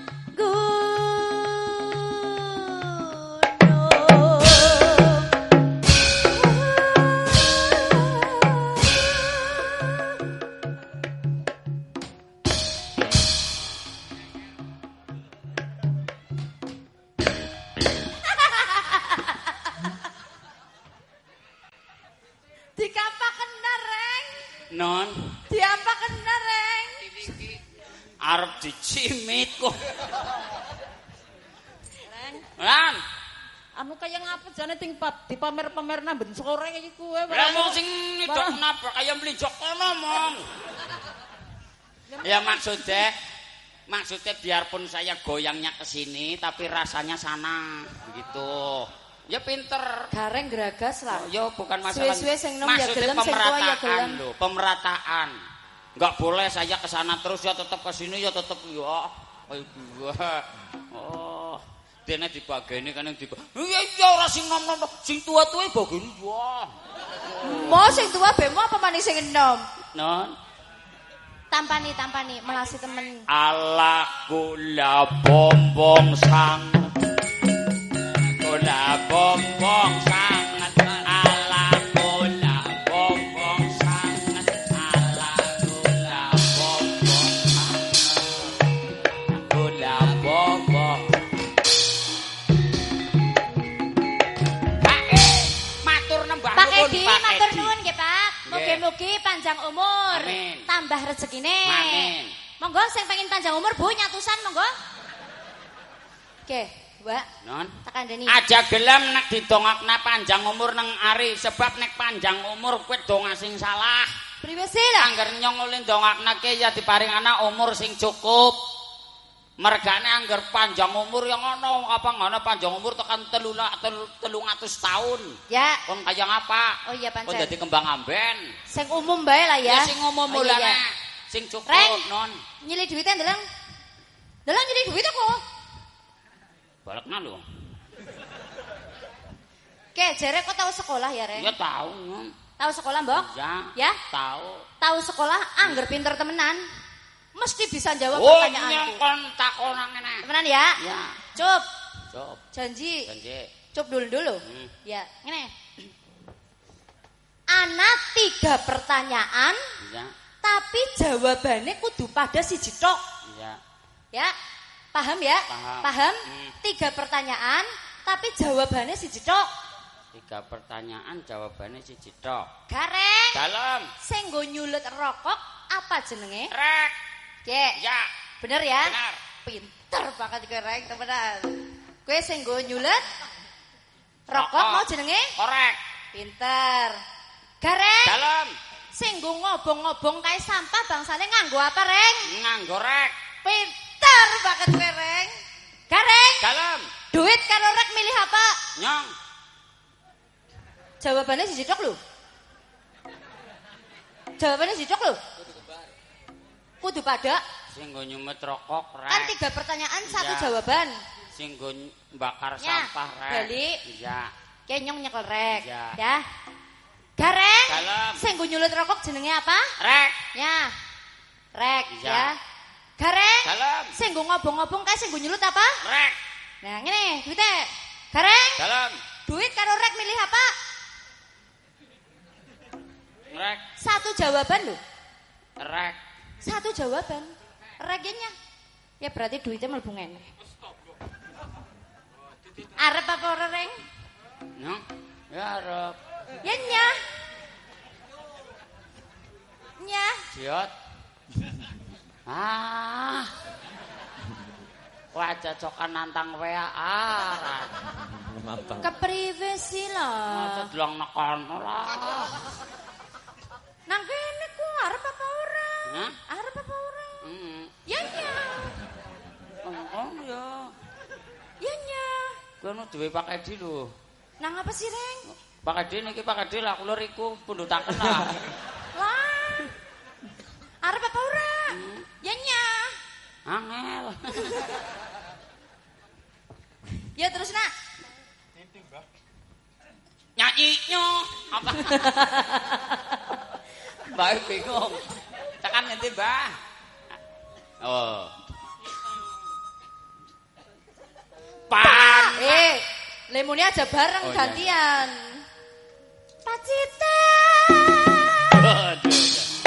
Non, Diapa kena reng? arep dicimit kok. Reng, Lan, anu kaya ngapa jane ting dipamer-pamer namben sore iki kowe. lah mong sing nidok nabrak kaya mlinjok kono mong. Ya maksudnya biarpun saya goyangnya ke sini tapi rasanya sana gitu. Ya pinter. Gareng geragas lah. Yo bukan masalah. Suwe-suwe sing nom ya maksudnya gelem sing tua ya gelem. loh, pemerataan. Enggak boleh saya ke sana terus ya tetap ke sini ya tetap ya. Oh, dene dibageni kan yang ya ora sing nom-nom sing tua-tua bageni ya. Mo sing tua bemo apa maning sing enom? Non. Tampani melasi temen. Ala kula bombong sang. Kula bombong sangat. Ala kula bombong sangat. Ala kula bombong sangat. Kula bombong. Pak matur nembah Pak nuwun, Edi, Pak matur Edi. nuwun nggih, Pak. Mugi Mugi-mugi panjang umur. Amin. Tambah rezekine. Amin. Monggo sing pengen panjang umur Bu nyatusan monggo. Oke, Mbak. Non. Tak kandhani. Aja gelem nek didongakna panjang umur nang ari sebab nek panjang umur kowe donga sing salah. Priwe sih lah. Angger nyong oleh ndongaknake ya diparingana umur sing cukup. Mergane angger panjang umur yang ngono apa ngono panjang umur tekan 300 tahun. Ya. Kon kaya ngapa? Oh iya Kon pancen. dadi kembang amben. Sing umum bae lah ya. Ya sing umum Oh, iya, mulane. iya. Sing cukup Reng. non. Nyilih duitnya ndeleng. Ndeleng nyilih duit aku. Balekna lho. Oke, jere kok tahu sekolah ya, Reng? Ya tahu non. Tahu sekolah, Mbok? Ya. Ya? Tahu. Tahu sekolah angger pinter temenan. Mesti bisa jawab Oh, pertanyaanku. nyong kon takonan ngene. Temenan ya? Ya. Cup. Jawab. Janji. Janji. Cup dulu. Hmm. Ya, ngene. Ana 3 pertanyaan, Ya. tapi jawabannya kudu pada siji tok. Ya. Ya? Paham ya? Paham. 3 pertanyaan, tapi jawabannya siji tok. 3 pertanyaan jawabannya siji tok. Gareng. Dalam. Sing nggo nyulut rokok apa jenenge? Rek. Oke. Ya. Bener ya? Benar. Pinter banget kowe Reng, temenan. Kowe sing nggo nyulut rokok Rokok. mau jenenge? Korek. Pinter. Gareng. Dalam. Sing nggo ngobong-ngobong kae sampah bangsane nganggo apa, Reng? Nganggo rek. Pinter banget kowe, Reng. Gareng. Dalam. Duit karo rek milih apa? Nyong. Jawabannya siji tok lho. Jawabannya siji tok lho. Kudu pada. Sing nggo nyumet rokok rek. Kan 3 pertanyaan, 1 Ya. jawaban. Sing nggo bakar Ya, sampah rek. balik. Ya. Kenyong nyekel rek. Ya. Ya. Gareng. Dalam. Sing nggo nyulut rokok jenenge apa? Rek. Ya. Rek Ya. ya. Gareng. Dalam. Sing nggo ngobong-ngobong kae sing nggo nyulut apa? Rek. Nah, ngene, duite. Gareng. Dalam. Duit karo rek milih apa? Rek. 1 jawaban lho. Rek. 1 jawaban. Reknya. Ya berarti duitnya mlebu ngene. Arep apa ora, Reng? Nyong. Ya arep. Ya nyah. Nyah. Jiot. Ah. Wah cocokan nantang wea aran. Kepriwe sih Masa lah. delong nekono lah. Nang kene ku arep apa ora? Hah? Arep apa ora? Ya nyah. Oh ya. Ya nyah. Kono duwe Pak Edi lho. Nang apa sih, Reng? Pak Edi niki Pak Edi lah kula riku pundhutaken lah. Lah. Arep apa ora? Ya nyah. Angel. Ya terus nak. Nyanyi apa? Mbak bingung. Tekan nanti, Mbak. Oh. Pan. Lemune aja bareng Oh, iya. gantian. Pacita. Aduh.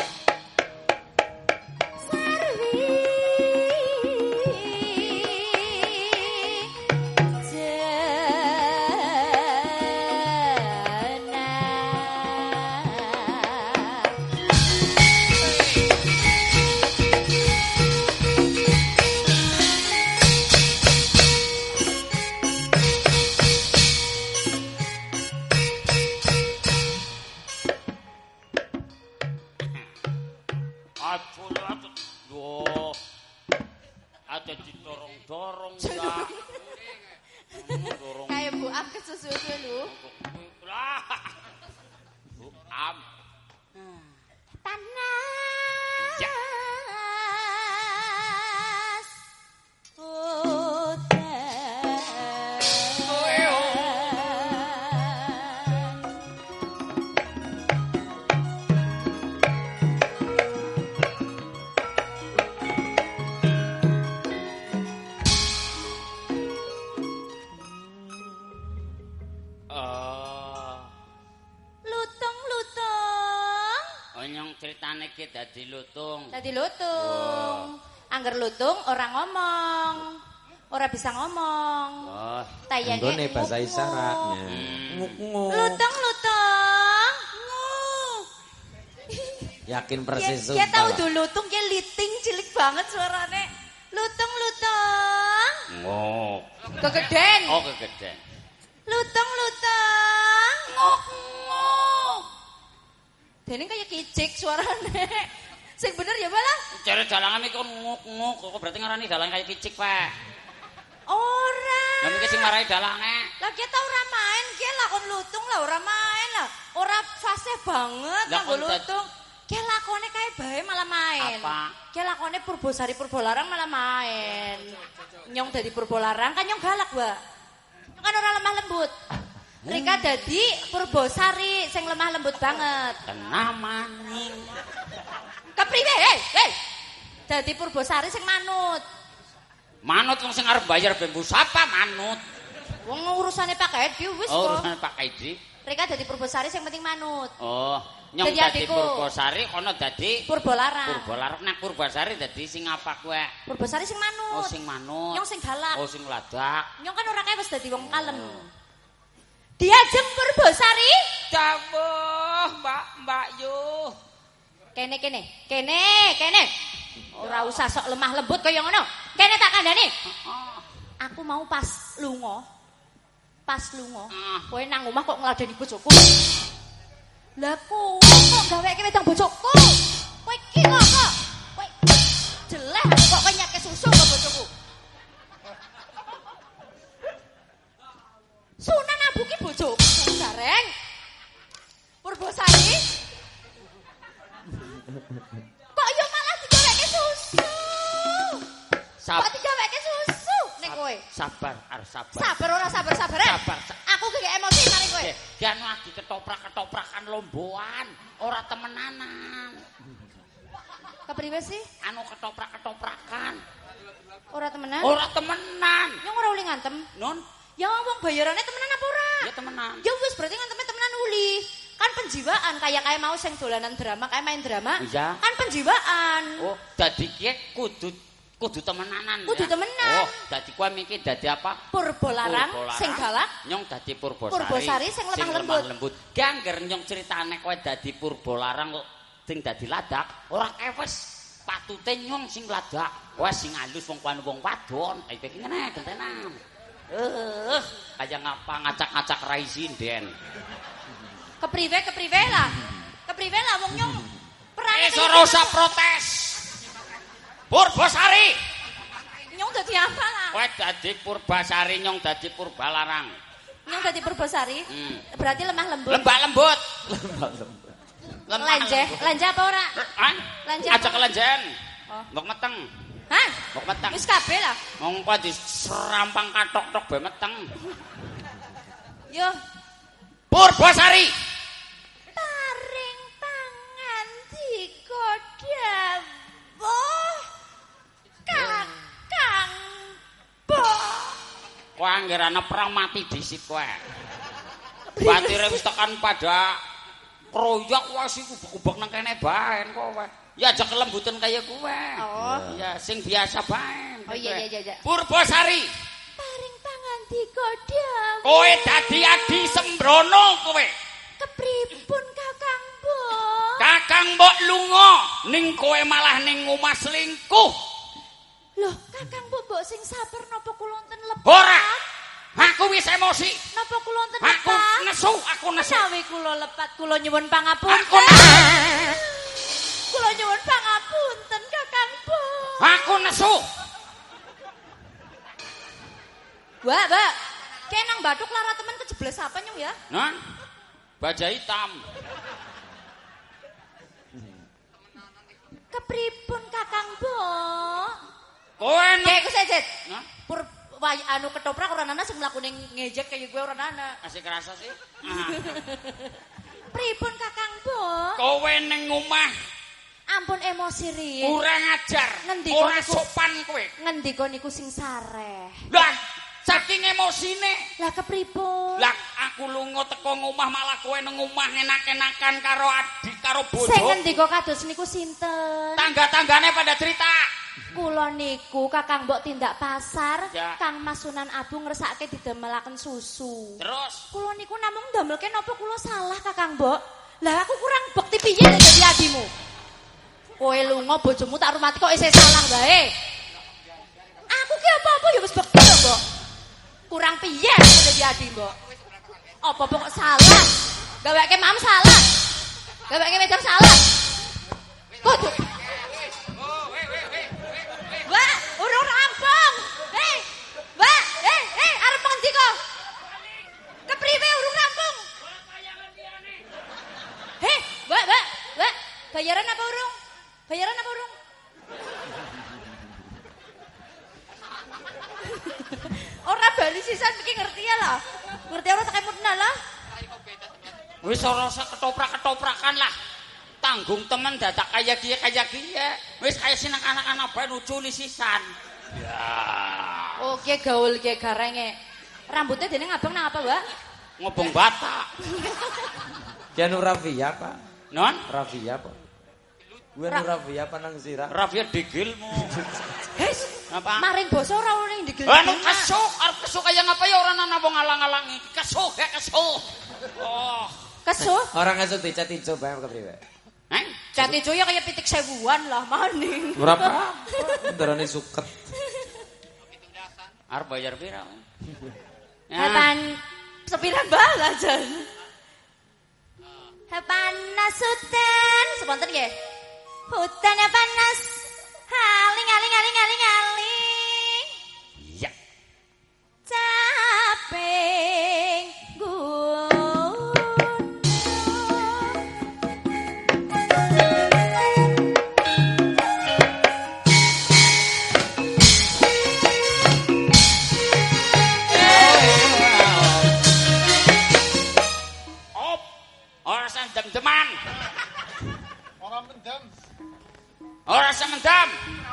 Aduh. Ada didorong-dorong ya. Dorong. Kayak Bu Am kesusu lu. Lah. Bu Am. Panas. Ya. Lutung-lutung. Oh nyong ceritane ki dadi lutung. Dadi lutung. Angger lutung ora ngomong. Ora bisa ngomong. Oh. Tayangnya Anggone bahasa nguk-nguk. isyaratnya. Nguk-nguk. Lutung-lutung. Yakin persis Dia tahu sumpah. tuh lutung, dia liting cilik banget suarane. Lutung. Ngok. Kegeden. Oh, kegeden. Lutung. Ngok. Dene kaya kicik suarane. Sing bener ya malah. Jare dalangan iku nguk-nguk, kok berarti ngarani dalang kaya kicik, Pak. Ora. Lah iki sing marai dalange. Lah kita ora main, ki lakon lutung lah ora main lah. Ora fase banget Lah, kanggo kon lutung. Ki lakone kae bae malah main. Apa? Ki lakone Purbosari Purbolarang malah main. Nyong dadi Purbolarang kan nyong galak, Mbak. Kan ora lemah lembut. Rika dadi Purbosari sing lemah lembut banget. Kena maning. Kepriwe? Hei. Dadi Purbosari sing manut. Manut wong sing arep bayar bembu sapa manut? Wong urusane Pak Edi wis Oh, kok. urusan Pak Kaidi. Rika dadi Purbosari sing penting manut. Oh, nyong Dadi dadi adikku. Purbosari kono dadi Purbolarang. Purbolarang. Nah, Purbosari dadi sing apa kowe? Purbosari sing manut. Oh, sing manut. Nyong sing galak. Oh, sing ladak. Nyong kan ora kae wis dadi wong kalem. Diajeng Purbosari. Dawuh, Mbak Yu. Kene. Ora usah sok lemah lembut kaya ngono. Kene tak kandhani. Aku mau pas lunga. Kowe nang omah kok ngladeni bojoku. Lah kowe kok gaweke wedang bojoku? Kowe iki kok. Kowe jeleh kok kowe nyake susu ke bojoku. Sunan Abu ki bojoku gareng. Purbosari. Kok yo malah digaweke susu? Kok digaweke susu nek kowe? Sabar, arep sabar. Sabar ora sabar. Sabar. Aku gak emosi maring kowe. Dia anu lagi ketoprak-ketoprakan lomboan, ora temenanan. Kepriwe sih? Anu ketoprak-ketoprakan. Ora temenan? Ora temenan. Nyong ora uli ngantem. Non, Ya wong bayarane temenan apa ora? ya temenan. Ya wis berarti nganteme temenan uli. Kan penjiwaan kayak maau sing dolanan drama, kayak main drama. Iya. Kan penjiwaan. Oh, dadi ki kudu temenanan. Kudu ya? temenan. Oh, dadi kowe mikir dadi apa? Purbolarang sing galak. Nyong dadi Purbosari. Purbosari sing lemah lembut. Ki angger nyong critane kowe dadi Purbolarang kok sing dadi ladak, ora kewes patute nyong sing ladak. Wes sing alus wong wong wadon. Ayo iki ngene gentenan. Kaya ngapa ngacak-ngacak rai sinden. Kepriwe lah. Kepriwe lah wong nyong. Perane Ora usah protes. Purbosari. nyong dadi apa lah? Kowe dadi Purbasari, nyong dadi Purbalarang. Nyong dadi Purbosari. Berarti lemah lembut. Lembak lembut. Lenje apa ora? Hah? Lenje Aja apa? kelenjen. Oh. Mbok meteng. Hah? Mbok meteng. Wis kabeh lah. Wong kowe diserampang katok-tok bae meteng. Yo, Purbasari. paring pangan digodhawoh. Kakang Mbok. Kowe anggere ana perang mati dhisik kowe. Batire wis tekan pada kroyok wis iku kubek nang kene bae kowe. Ya aja kelembutan kaya kowe. Oh. Ya sing biasa bae. Oh iya. Purbasari. Paring pangan digodhawoh. Kowe dadi Adi Sembrono kowe. Kepripun Kakang Mbok? Kakang mbok lunga ning kowe malah ning omah selingkuh. Loh, Kakang Mbok sing sabar napa kula wonten lepat? Ora. Aku wis emosi. Napa kula wonten Aku lepat? nesu. Menawi kula lepat kula nyuwun pangapunten. Aku Kula nyuwun pangapunten Kakang Mbok. Aku nesu. Mbak. Kenang bathuk lara temen kejebles apa nyung ya? Nah, baja hitam. Kepripun Kakang Mbok? Kowe Kayak ku sejet. Nah, Pur anu ketoprak ora ana sing mlakune ngejek kaya gue ora ana. asik kerasa sih. Pripun Kakang Mbok? Kowe ning omah Ampun emosi riyin. ora ngajar. Ngendi Ora kowe? sopan kowe. Ngendika niku sing sareh. Lah, saking emosine. Lah kepripun? Lah aku lunga teko ngomah malah kowe nang omah enak-enakan karo adik karo bojo. Sing ngendika kados niku sinten? Tangga-tanggane pada cerita. Kula niku Kakang Mbok tindak pasar, Ya. Kang Mas Sunan Abu ngresake didamelaken susu. Terus Kula niku namung ndamelke napa kula salah Kakang Mbok? Lah aku kurang bekti piye nek dadi adimu? kowe lunga bojomu tak rumati kok isih salah wae. Aku ki apa-apa ya wis bekal, Mbok. Kurang piye dadi adi, Mbok. Apa-apa kok salah? Gaweke mam salah. Gaweke wedok salah. Kudu. Wah, urung rampung. Wah, arep ngendi kok? Kepriwe urung rampung? Wah. Bayaran apa urung? Ora bali sisan iki ngerti ya lah. Ngerti ora tak mutna lah. Wis ora usah ketoprak-ketoprakan lah. Tanggung temen dadak kaya kiye. Wis kaya sineng anak-anak bae nuculi sisan. Ya. Oke gaul ki garenge. Rambutnya dene ngabang nang apa, Mbak? Ngobong Batak. Kian Rafia, Pak. Non? Rafia, Pak. Gue Rafia apa nang sira? Rafia digilmu. Hes, apa? maring basa ora ning digel. Anu kesuk, arep kesuk kaya ngapa ya ora ana wong alang-alangi. Kesuk. Oh. Kesuk? Orang ngesuk dicat ijo bae kepriwe? Cat ijo ya kaya pitik 1000-an lah maning. Berapa? Ndarane suket. Arep bayar pira? Hepan sepiran bala jan. Panas hutan, seponten nggih. Hutannya panas. Aling. Iya. Capek gunung. Ora sendem-deman. Orang mendem. Ora semendam.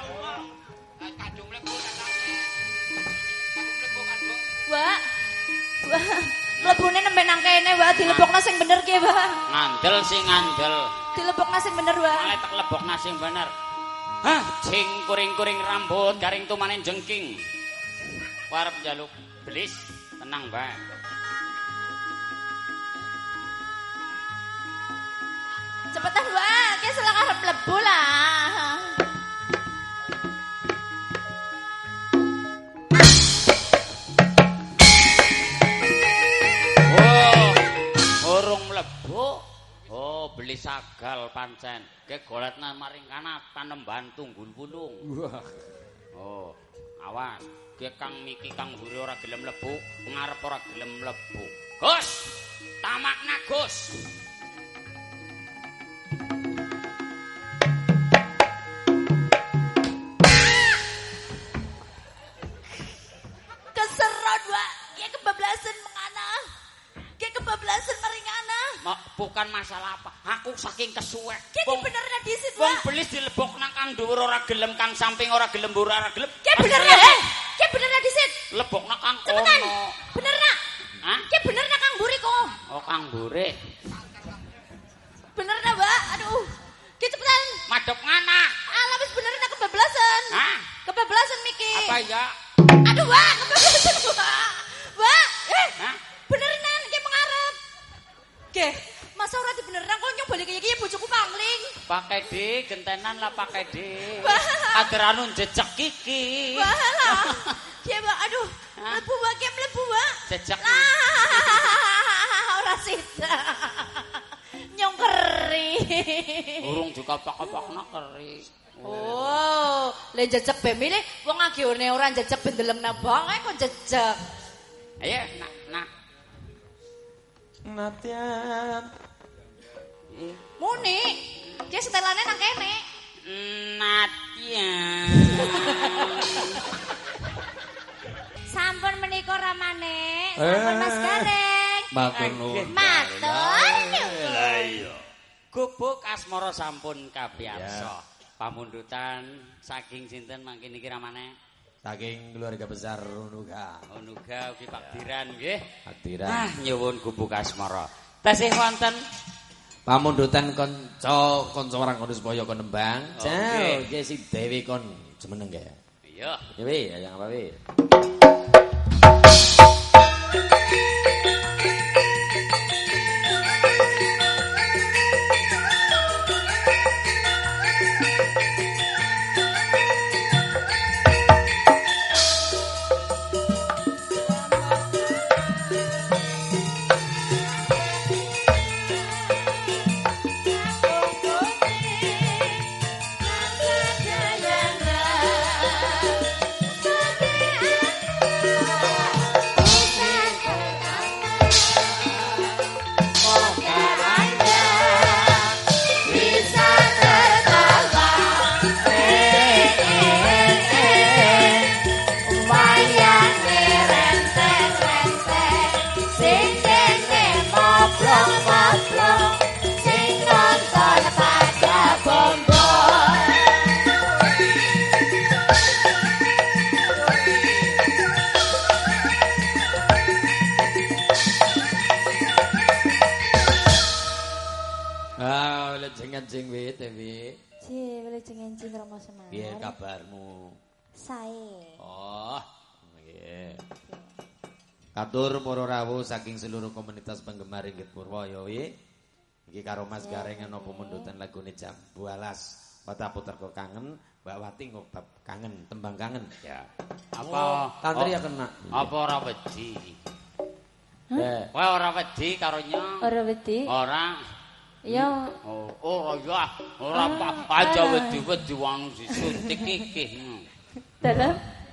Wah. Mlebune nembe nang kene, Wah, dilebokna sing bener ki, Wah. Ngandel sing ngandel. Dilebokna sing bener, Wah. Malah tak lebokna sing bener. Hah, sing kuring-kuring rambut, garing tumanen jengking. Warep jaluk belis, tenang bae. Cepetan, Wah, ki selak arep mlebu lah. Urung mlebu. Oh, beli sagal pancen. Ke goletna maring kana Panembahan Tunggul Pulung. Oh, awas. Ke Kang Miki Kang Huri ora gelem mlebu, ngarep ora gelem mlebu. Gus, tamakna Gus. Keserot, Wah. Ya kebablasan mengana. Ki kebablasan maringana. Bukan masalah apa. Aku saking kesuwek. Ki benerna disit, Wong Wah. belis dilebok nang kang dhuwur ora gelem, kang samping ora gelem, mbur ora gelem. Ki benerna, Ki benerna disit. Lebok nang kang Cepetan. kono. Benerna. Hah? Ki benerna Kang Buri kok. Oh, kang bure. Benerna, Wah. Aduh. Ki cepetan. Madhep ngana. Alah wis benerna kebablasan. Hah? Kebablasan Miki. Apa ya? Aduh, Wah, kebablasan, Wah. Wah, Hah? beneran ki mengarep. Ge, masa ora dibeneran kok nyong balik iki bojoku pangling. Pakai D, gentenan lah pakai D. Wah. Agar anu jejak kiki. Wah. Ki, Wah, aduh. Hah? Mlebu Wah, ki mlebu, Wah. Jejak. Ora sida. Nyong keri. Urung dikopak-kopakna keri. Oh, le jejak bemile wong agione ora jejak bendelem nabang kok jejak. Ayo, nak. Natian. Muni, ki setelane nang kene. Natya. Sampun menika ramane. Sampun Mas Gareng. Matur nuwun. Matur. Lah iya. Gubuk asmara sampun kabiasa. Pamundutan saking sinten mangke niki ramane? Saking keluarga besar Unuga. Unuga ugi Pakdiran nggih. Pakdiran. Nyuwun gubuk asmara. Tasih wonten Pamundutan kanca orang kono supaya kon nembang. Oke. Jauh, ki si Dewi kon jemeneng ya. iya. Ya wi, yang apa wi? Enjing wit, Dewi. Ji, Wilujeng Enjing Rama Semar. Piye kabarmu? Sae. Oh, nggih. Katur para rawuh saking seluruh komunitas penggemar Inggit Purwa ya wi. Iki karo Mas Gareng ana pemundutan lagune Jambu Alas. Kota Puterko kangen, Mbak Wati ngobab kangen, tembang kangen. Ya. Apa Tantri ya kena. Apa ora wedi? Kowe ora wedi karo nyong? Ora wedi? Ora. Ya. Oh, ora ya. Ora apa. Aja wedi-wedi wong disuntik iki. Dalam.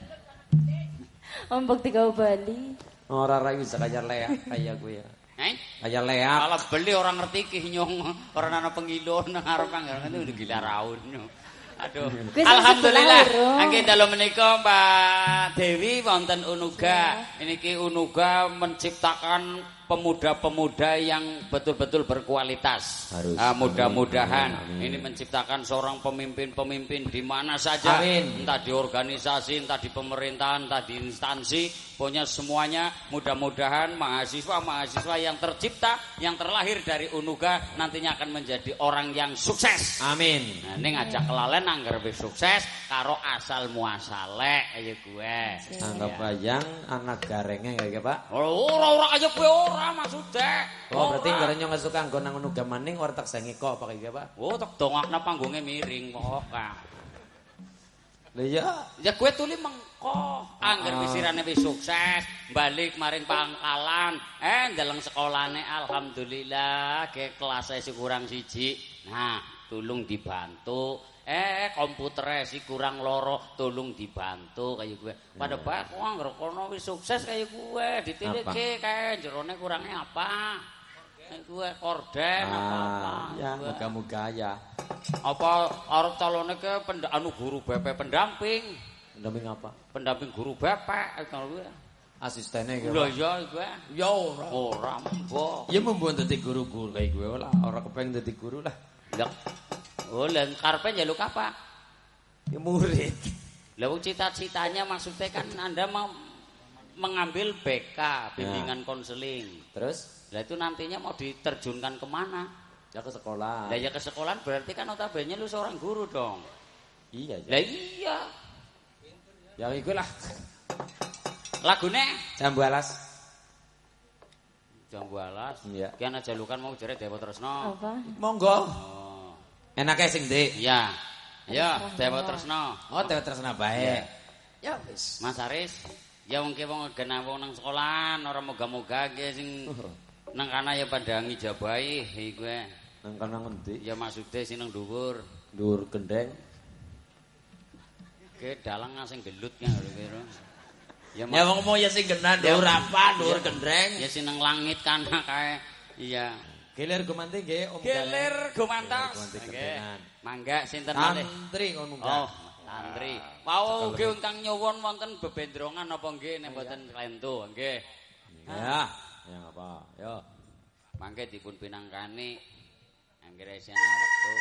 Ombok tiga Bali. Ora bisa kaya leak kaya gue ya. Kaya leak. Kalau beli orang ngerti iki nyong ora ana pengilo nang arep panggaran itu gila raun. Aduh. Alhamdulillah. Angge dalu menika Mbak Dewi wonten Unuga. Niki Unuga menciptakan pemuda-pemuda yang betul-betul berkualitas. Mudah-mudahan ini menciptakan seorang pemimpin-pemimpin di mana saja. Amin. Entah di organisasi, entah di pemerintahan, entah di instansi, pokoknya semuanya mudah-mudahan mahasiswa-mahasiswa yang tercipta, yang terlahir dari Unuga nantinya akan menjadi orang yang sukses. Amin. Nah, ini ngajak kelalen anggar wis sukses karo asal muasale kaya gue. Anggap bayang anak garengnya kayak Pak. Ora kaya gue ora maksudnya. Oh, berarti garengnya nggak suka nggo nang Unuga maning ora tak sangi kok apa kayak Pak? Oh, tak dongakna panggungnya miring kok. Lah ya, ya gue tuli mengko anggar pisirane wis sukses, balik maring pangkalan, ndeleng sekolahane alhamdulillah ke kelasnya si kurang siji. Nah, tulung dibantu. Komputere si kurang loro, tolong dibantu kayak gue. Pada bae kok anggar kono wis sukses kayak gue, ditilike kae jerone kurangnya apa? Gue korden apa-apa. Ya, moga-moga ya. Apa arep calone ke guru BP pendamping? Pendamping apa? Pendamping guru BP kalau gue. Asistene gue. Lho ya gue. Ya ora. Ora mbok. Ya membuat dadi guru-guru kayak gue lah. Ora kepengin dadi guru lah. Lah. Oh, lan karepe njaluk apa? Ya murid. Lah wong cita-citanya maksudnya kan Anda mau mengambil BK, bimbingan konseling. Terus? Lah itu nantinya mau diterjunkan kemana? Ya ke sekolah. Lah ya ke sekolah berarti kan notabene lu seorang guru dong. Iya. Lah iya. Ya iku lah. Lagune Jambu Alas. Jambu Alas. Iya. Ki ana jalukan mau jere Dewa Tresna. Apa? Monggo. Oh. Enake sing Dik. Iya. Ya, Dewa Tresna. Oh, Dewa Tresna bae. Ya wis. Mas Aris, ya wong ki wong genah wong nang sekolahan ora moga-moga ge sing nang kana ya pada ngijabahi iku. Nang kana ngendi? Ya maksude sing nang dhuwur. Dhuwur gendeng. Ke dalang sing gelut kan kira. Ya wong mau ya sing genah dhuwur apa? Dhuwur gendeng. Ya sing nang langit kana kae. Iya. Gelir gumanti nggih Om. Gelir gumantos. Nggih. Mangga sinten malih? Tantri ngono Oh, tantri. Wau nggih ingkang nyuwun wonten bebendrongan napa nggih nek mboten klentu nggih. Ya, ya apa? Yo. Mangke dipun pinangkani anggere sena wektu.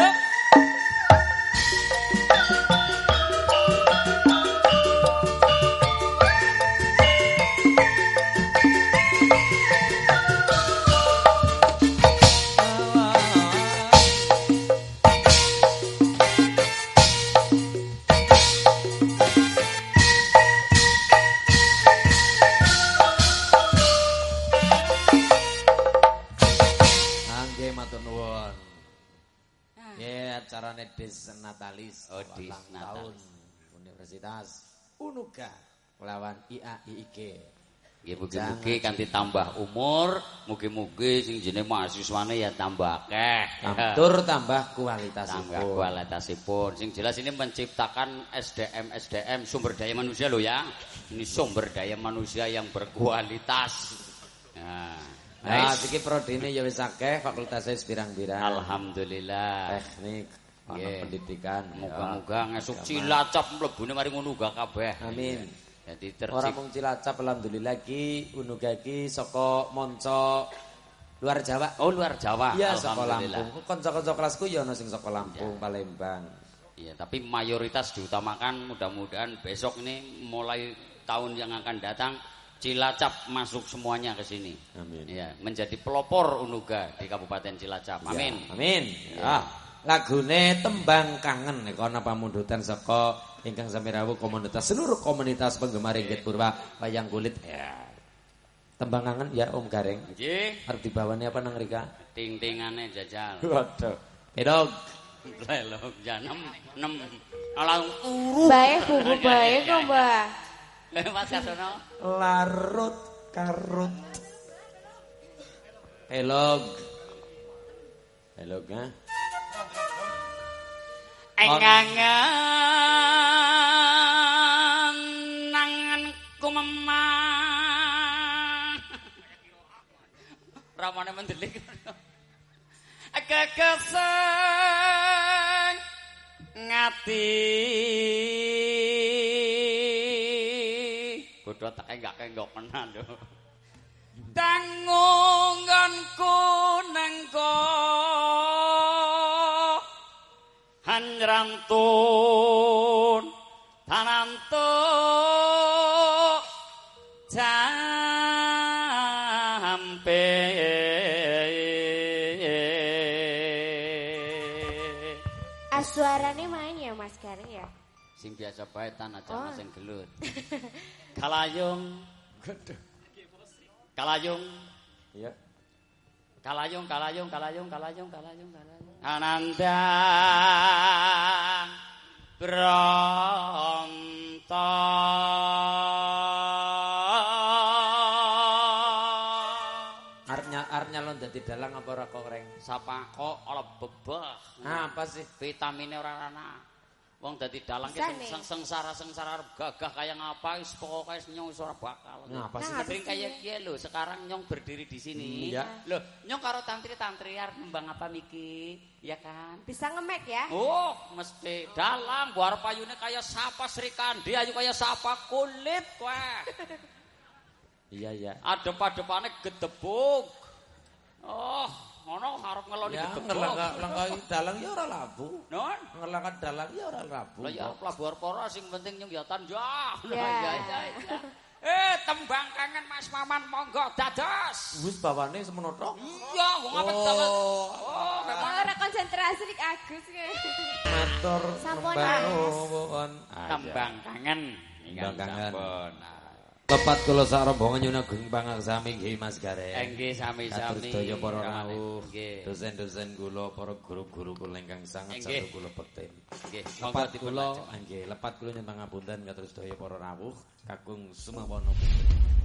Acarane Des Natalis tahun Universitas Unuga lawan IAIIG. Nggih mugi-mugi kanthi tambah umur, mugi-mugi sing jenenge mahasiswane ya tambah akeh. Tur tambah kualitasipun. Tambah kualitasipun. Sing jelas ini menciptakan SDM sumber daya manusia loh ya. Ini sumber daya manusia yang berkualitas. Nah, iki prodine ya wis akeh, fakultasé pirang-pirang. Alhamdulillah. Teknik, pendidikan. Moga-moga ngesuk Cilacap mlebune mari Unuga kabeh. Amin. Jadi ora mung Cilacap alhamdulillah iki Unuga iki saka manca luar Jawa. Oh, luar Jawa. Iya, saka Lampung. Kanca-kanca kelasku ya ana sing saka Lampung, Palembang. Iya, tapi mayoritas diutamakan mudah-mudahan besok ini mulai tahun yang akan datang Cilacap masuk semuanya ke sini. Amin. Ya, menjadi pelopor Unuga di Kabupaten Cilacap. Amin. Ya, amin. Ya. lagune Tembang Kangen nek ana pamundutan saka ingkang sami rawuh komunitas seluruh komunitas penggemar Inggit Purwa wayang kulit ya. Tembang Kangen ya Om Gareng. Nggih. Arep dibawane apa nang mrika? Ting-tingane jajal. Waduh. Pedog. Lelok janem 6 alang turu. Bae buku bae kok, Mbah. Mas Kasono. Larut karut. Pelog. Pelog ha. Engangan nanganku memang. Ramane mendelik. Kekeseng ngati. Bodho teke gak kenggok menan lho. Tanggunganku nengko hanrantun tanantu jampe Suarane main ya Mas Gareng ya. Sing biasa bae tan aja sing gelut. Kalayung. Kalayung. Iya. Kalayung. Anandang Bronto. Arep nyalon dadi dalang apa ora kok reng? Sapa kok ora bebah. Apa sih? Vitamine ora ana. Wong dadi dalang ki sengsara arep gagah kaya ngapa wis pokoke nyong wis ora bakal. Ngapa sih? Sering kaya kiye lho, sekarang nyong berdiri di sini. Iya. Loh, nyong karo tantri-tantri arep nembang apa miki? Ya kan? Bisa ngemek ya? Oh, mesti dalang buar payune kaya sapa Sri Kandi, ayu kaya sapa kulit wah. Iya. Adep-adepane gedebuk. Oh, ngono arep ngeloni Ya, gedebuk. ngelangkai dalang ya ora labu. Non? Ngelangkai dalang ya ora labu. Lah ya pelabuhan pora sing penting nyong ya tanjah. Ya. Tembang Kangen Mas Maman monggo dados. Wis bawane semono tok. Iya, wong apa dalan. Oh, memang Ora konsentrasi dik Agus ke. Matur Sampun, nuwun. Tembang Kangen. Tembang Kangen. Sampun. Lepat kula sak rombongan nyuwun ageng pangaksami nggih Mas Gareng. Nggih sami-sami. Kados sedaya para rawuh, Nggih. dosen-dosen kula, para guru-guru kula ingkang sanget Nggih. sanget kula bekti. Nggih, Lepat monggo kula dipun nggih, lepat kula nyuwun pangapunten kados sedaya para rawuh kakung sumawana.